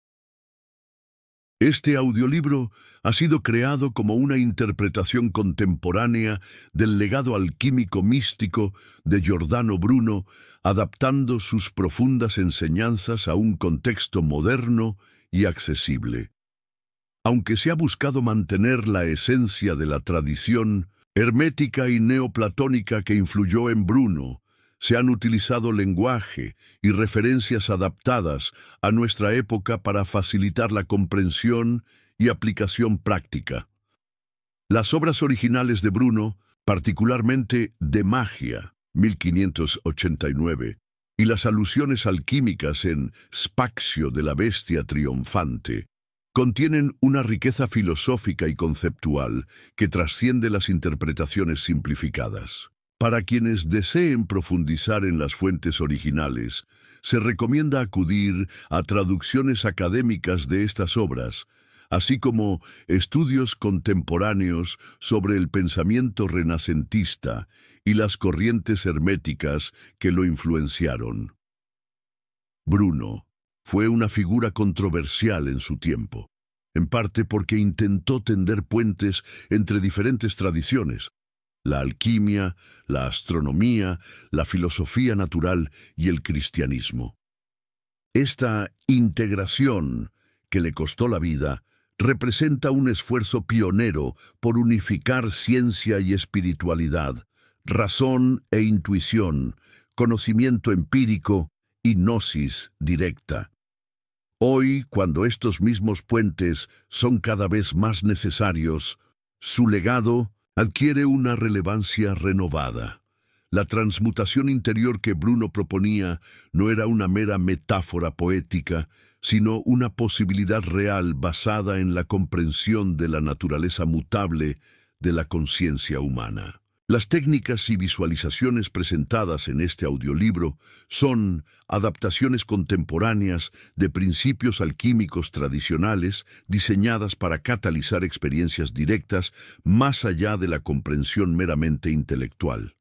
Este audiolibro ha sido creado como una interpretación contemporánea del legado alquímico místico de Giordano Bruno, adaptando sus profundas enseñanzas a un contexto moderno y accesible. Aunque se ha buscado mantener la esencia de la tradición hermética y neoplatónica que influyó en Bruno, se han utilizado lenguaje y referencias adaptadas a nuestra época para facilitar la comprensión y aplicación práctica. Las obras originales de Bruno, particularmente De Magia, 1589, y las alusiones alquímicas en Spazio de la Bestia Triunfante, contienen una riqueza filosófica y conceptual que trasciende las interpretaciones simplificadas. Para quienes deseen profundizar en las fuentes originales, se recomienda acudir a traducciones académicas de estas obras, así como estudios contemporáneos sobre el pensamiento renacentista y las corrientes herméticas que lo influenciaron. Bruno fue una figura controversial en su tiempo, en parte porque intentó tender puentes entre diferentes tradiciones: la alquimia, la astronomía, la filosofía natural y el cristianismo. Esta integración, que le costó la vida, representa un esfuerzo pionero por unificar ciencia y espiritualidad, razón e intuición, conocimiento empírico y gnosis directa. Hoy, cuando estos mismos puentes son cada vez más necesarios, su legado adquiere una relevancia renovada. La transmutación interior que Bruno proponía no era una mera metáfora poética, sino una posibilidad real basada en la comprensión de la naturaleza mutable de la conciencia humana. Las técnicas y visualizaciones presentadas en este audiolibro son adaptaciones contemporáneas de principios alquímicos tradicionales diseñadas para catalizar experiencias directas más allá de la comprensión meramente intelectual.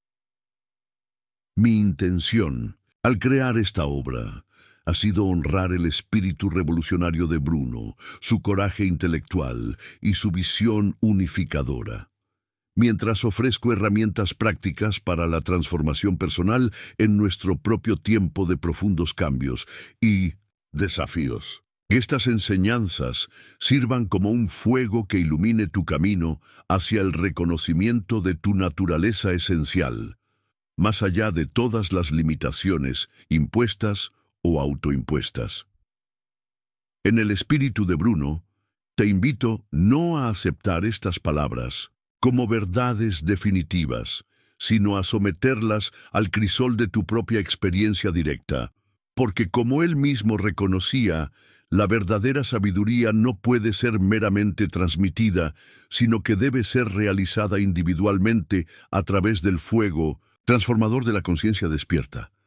Mi intención, al crear esta obra, ha sido honrar el espíritu revolucionario de Bruno, su coraje intelectual y su visión unificadora, mientras ofrezco herramientas prácticas para la transformación personal en nuestro propio tiempo de profundos cambios y desafíos. Que estas enseñanzas sirvan como un fuego que ilumine tu camino hacia el reconocimiento de tu naturaleza esencial, más allá de todas las limitaciones impuestas o autoimpuestas. En el espíritu de Bruno, te invito no a aceptar estas palabras como verdades definitivas, sino a someterlas al crisol de tu propia experiencia directa, porque como él mismo reconocía, La verdadera sabiduría no puede ser meramente transmitida, sino que debe ser realizada individualmente a través del fuego transformador de la conciencia despierta.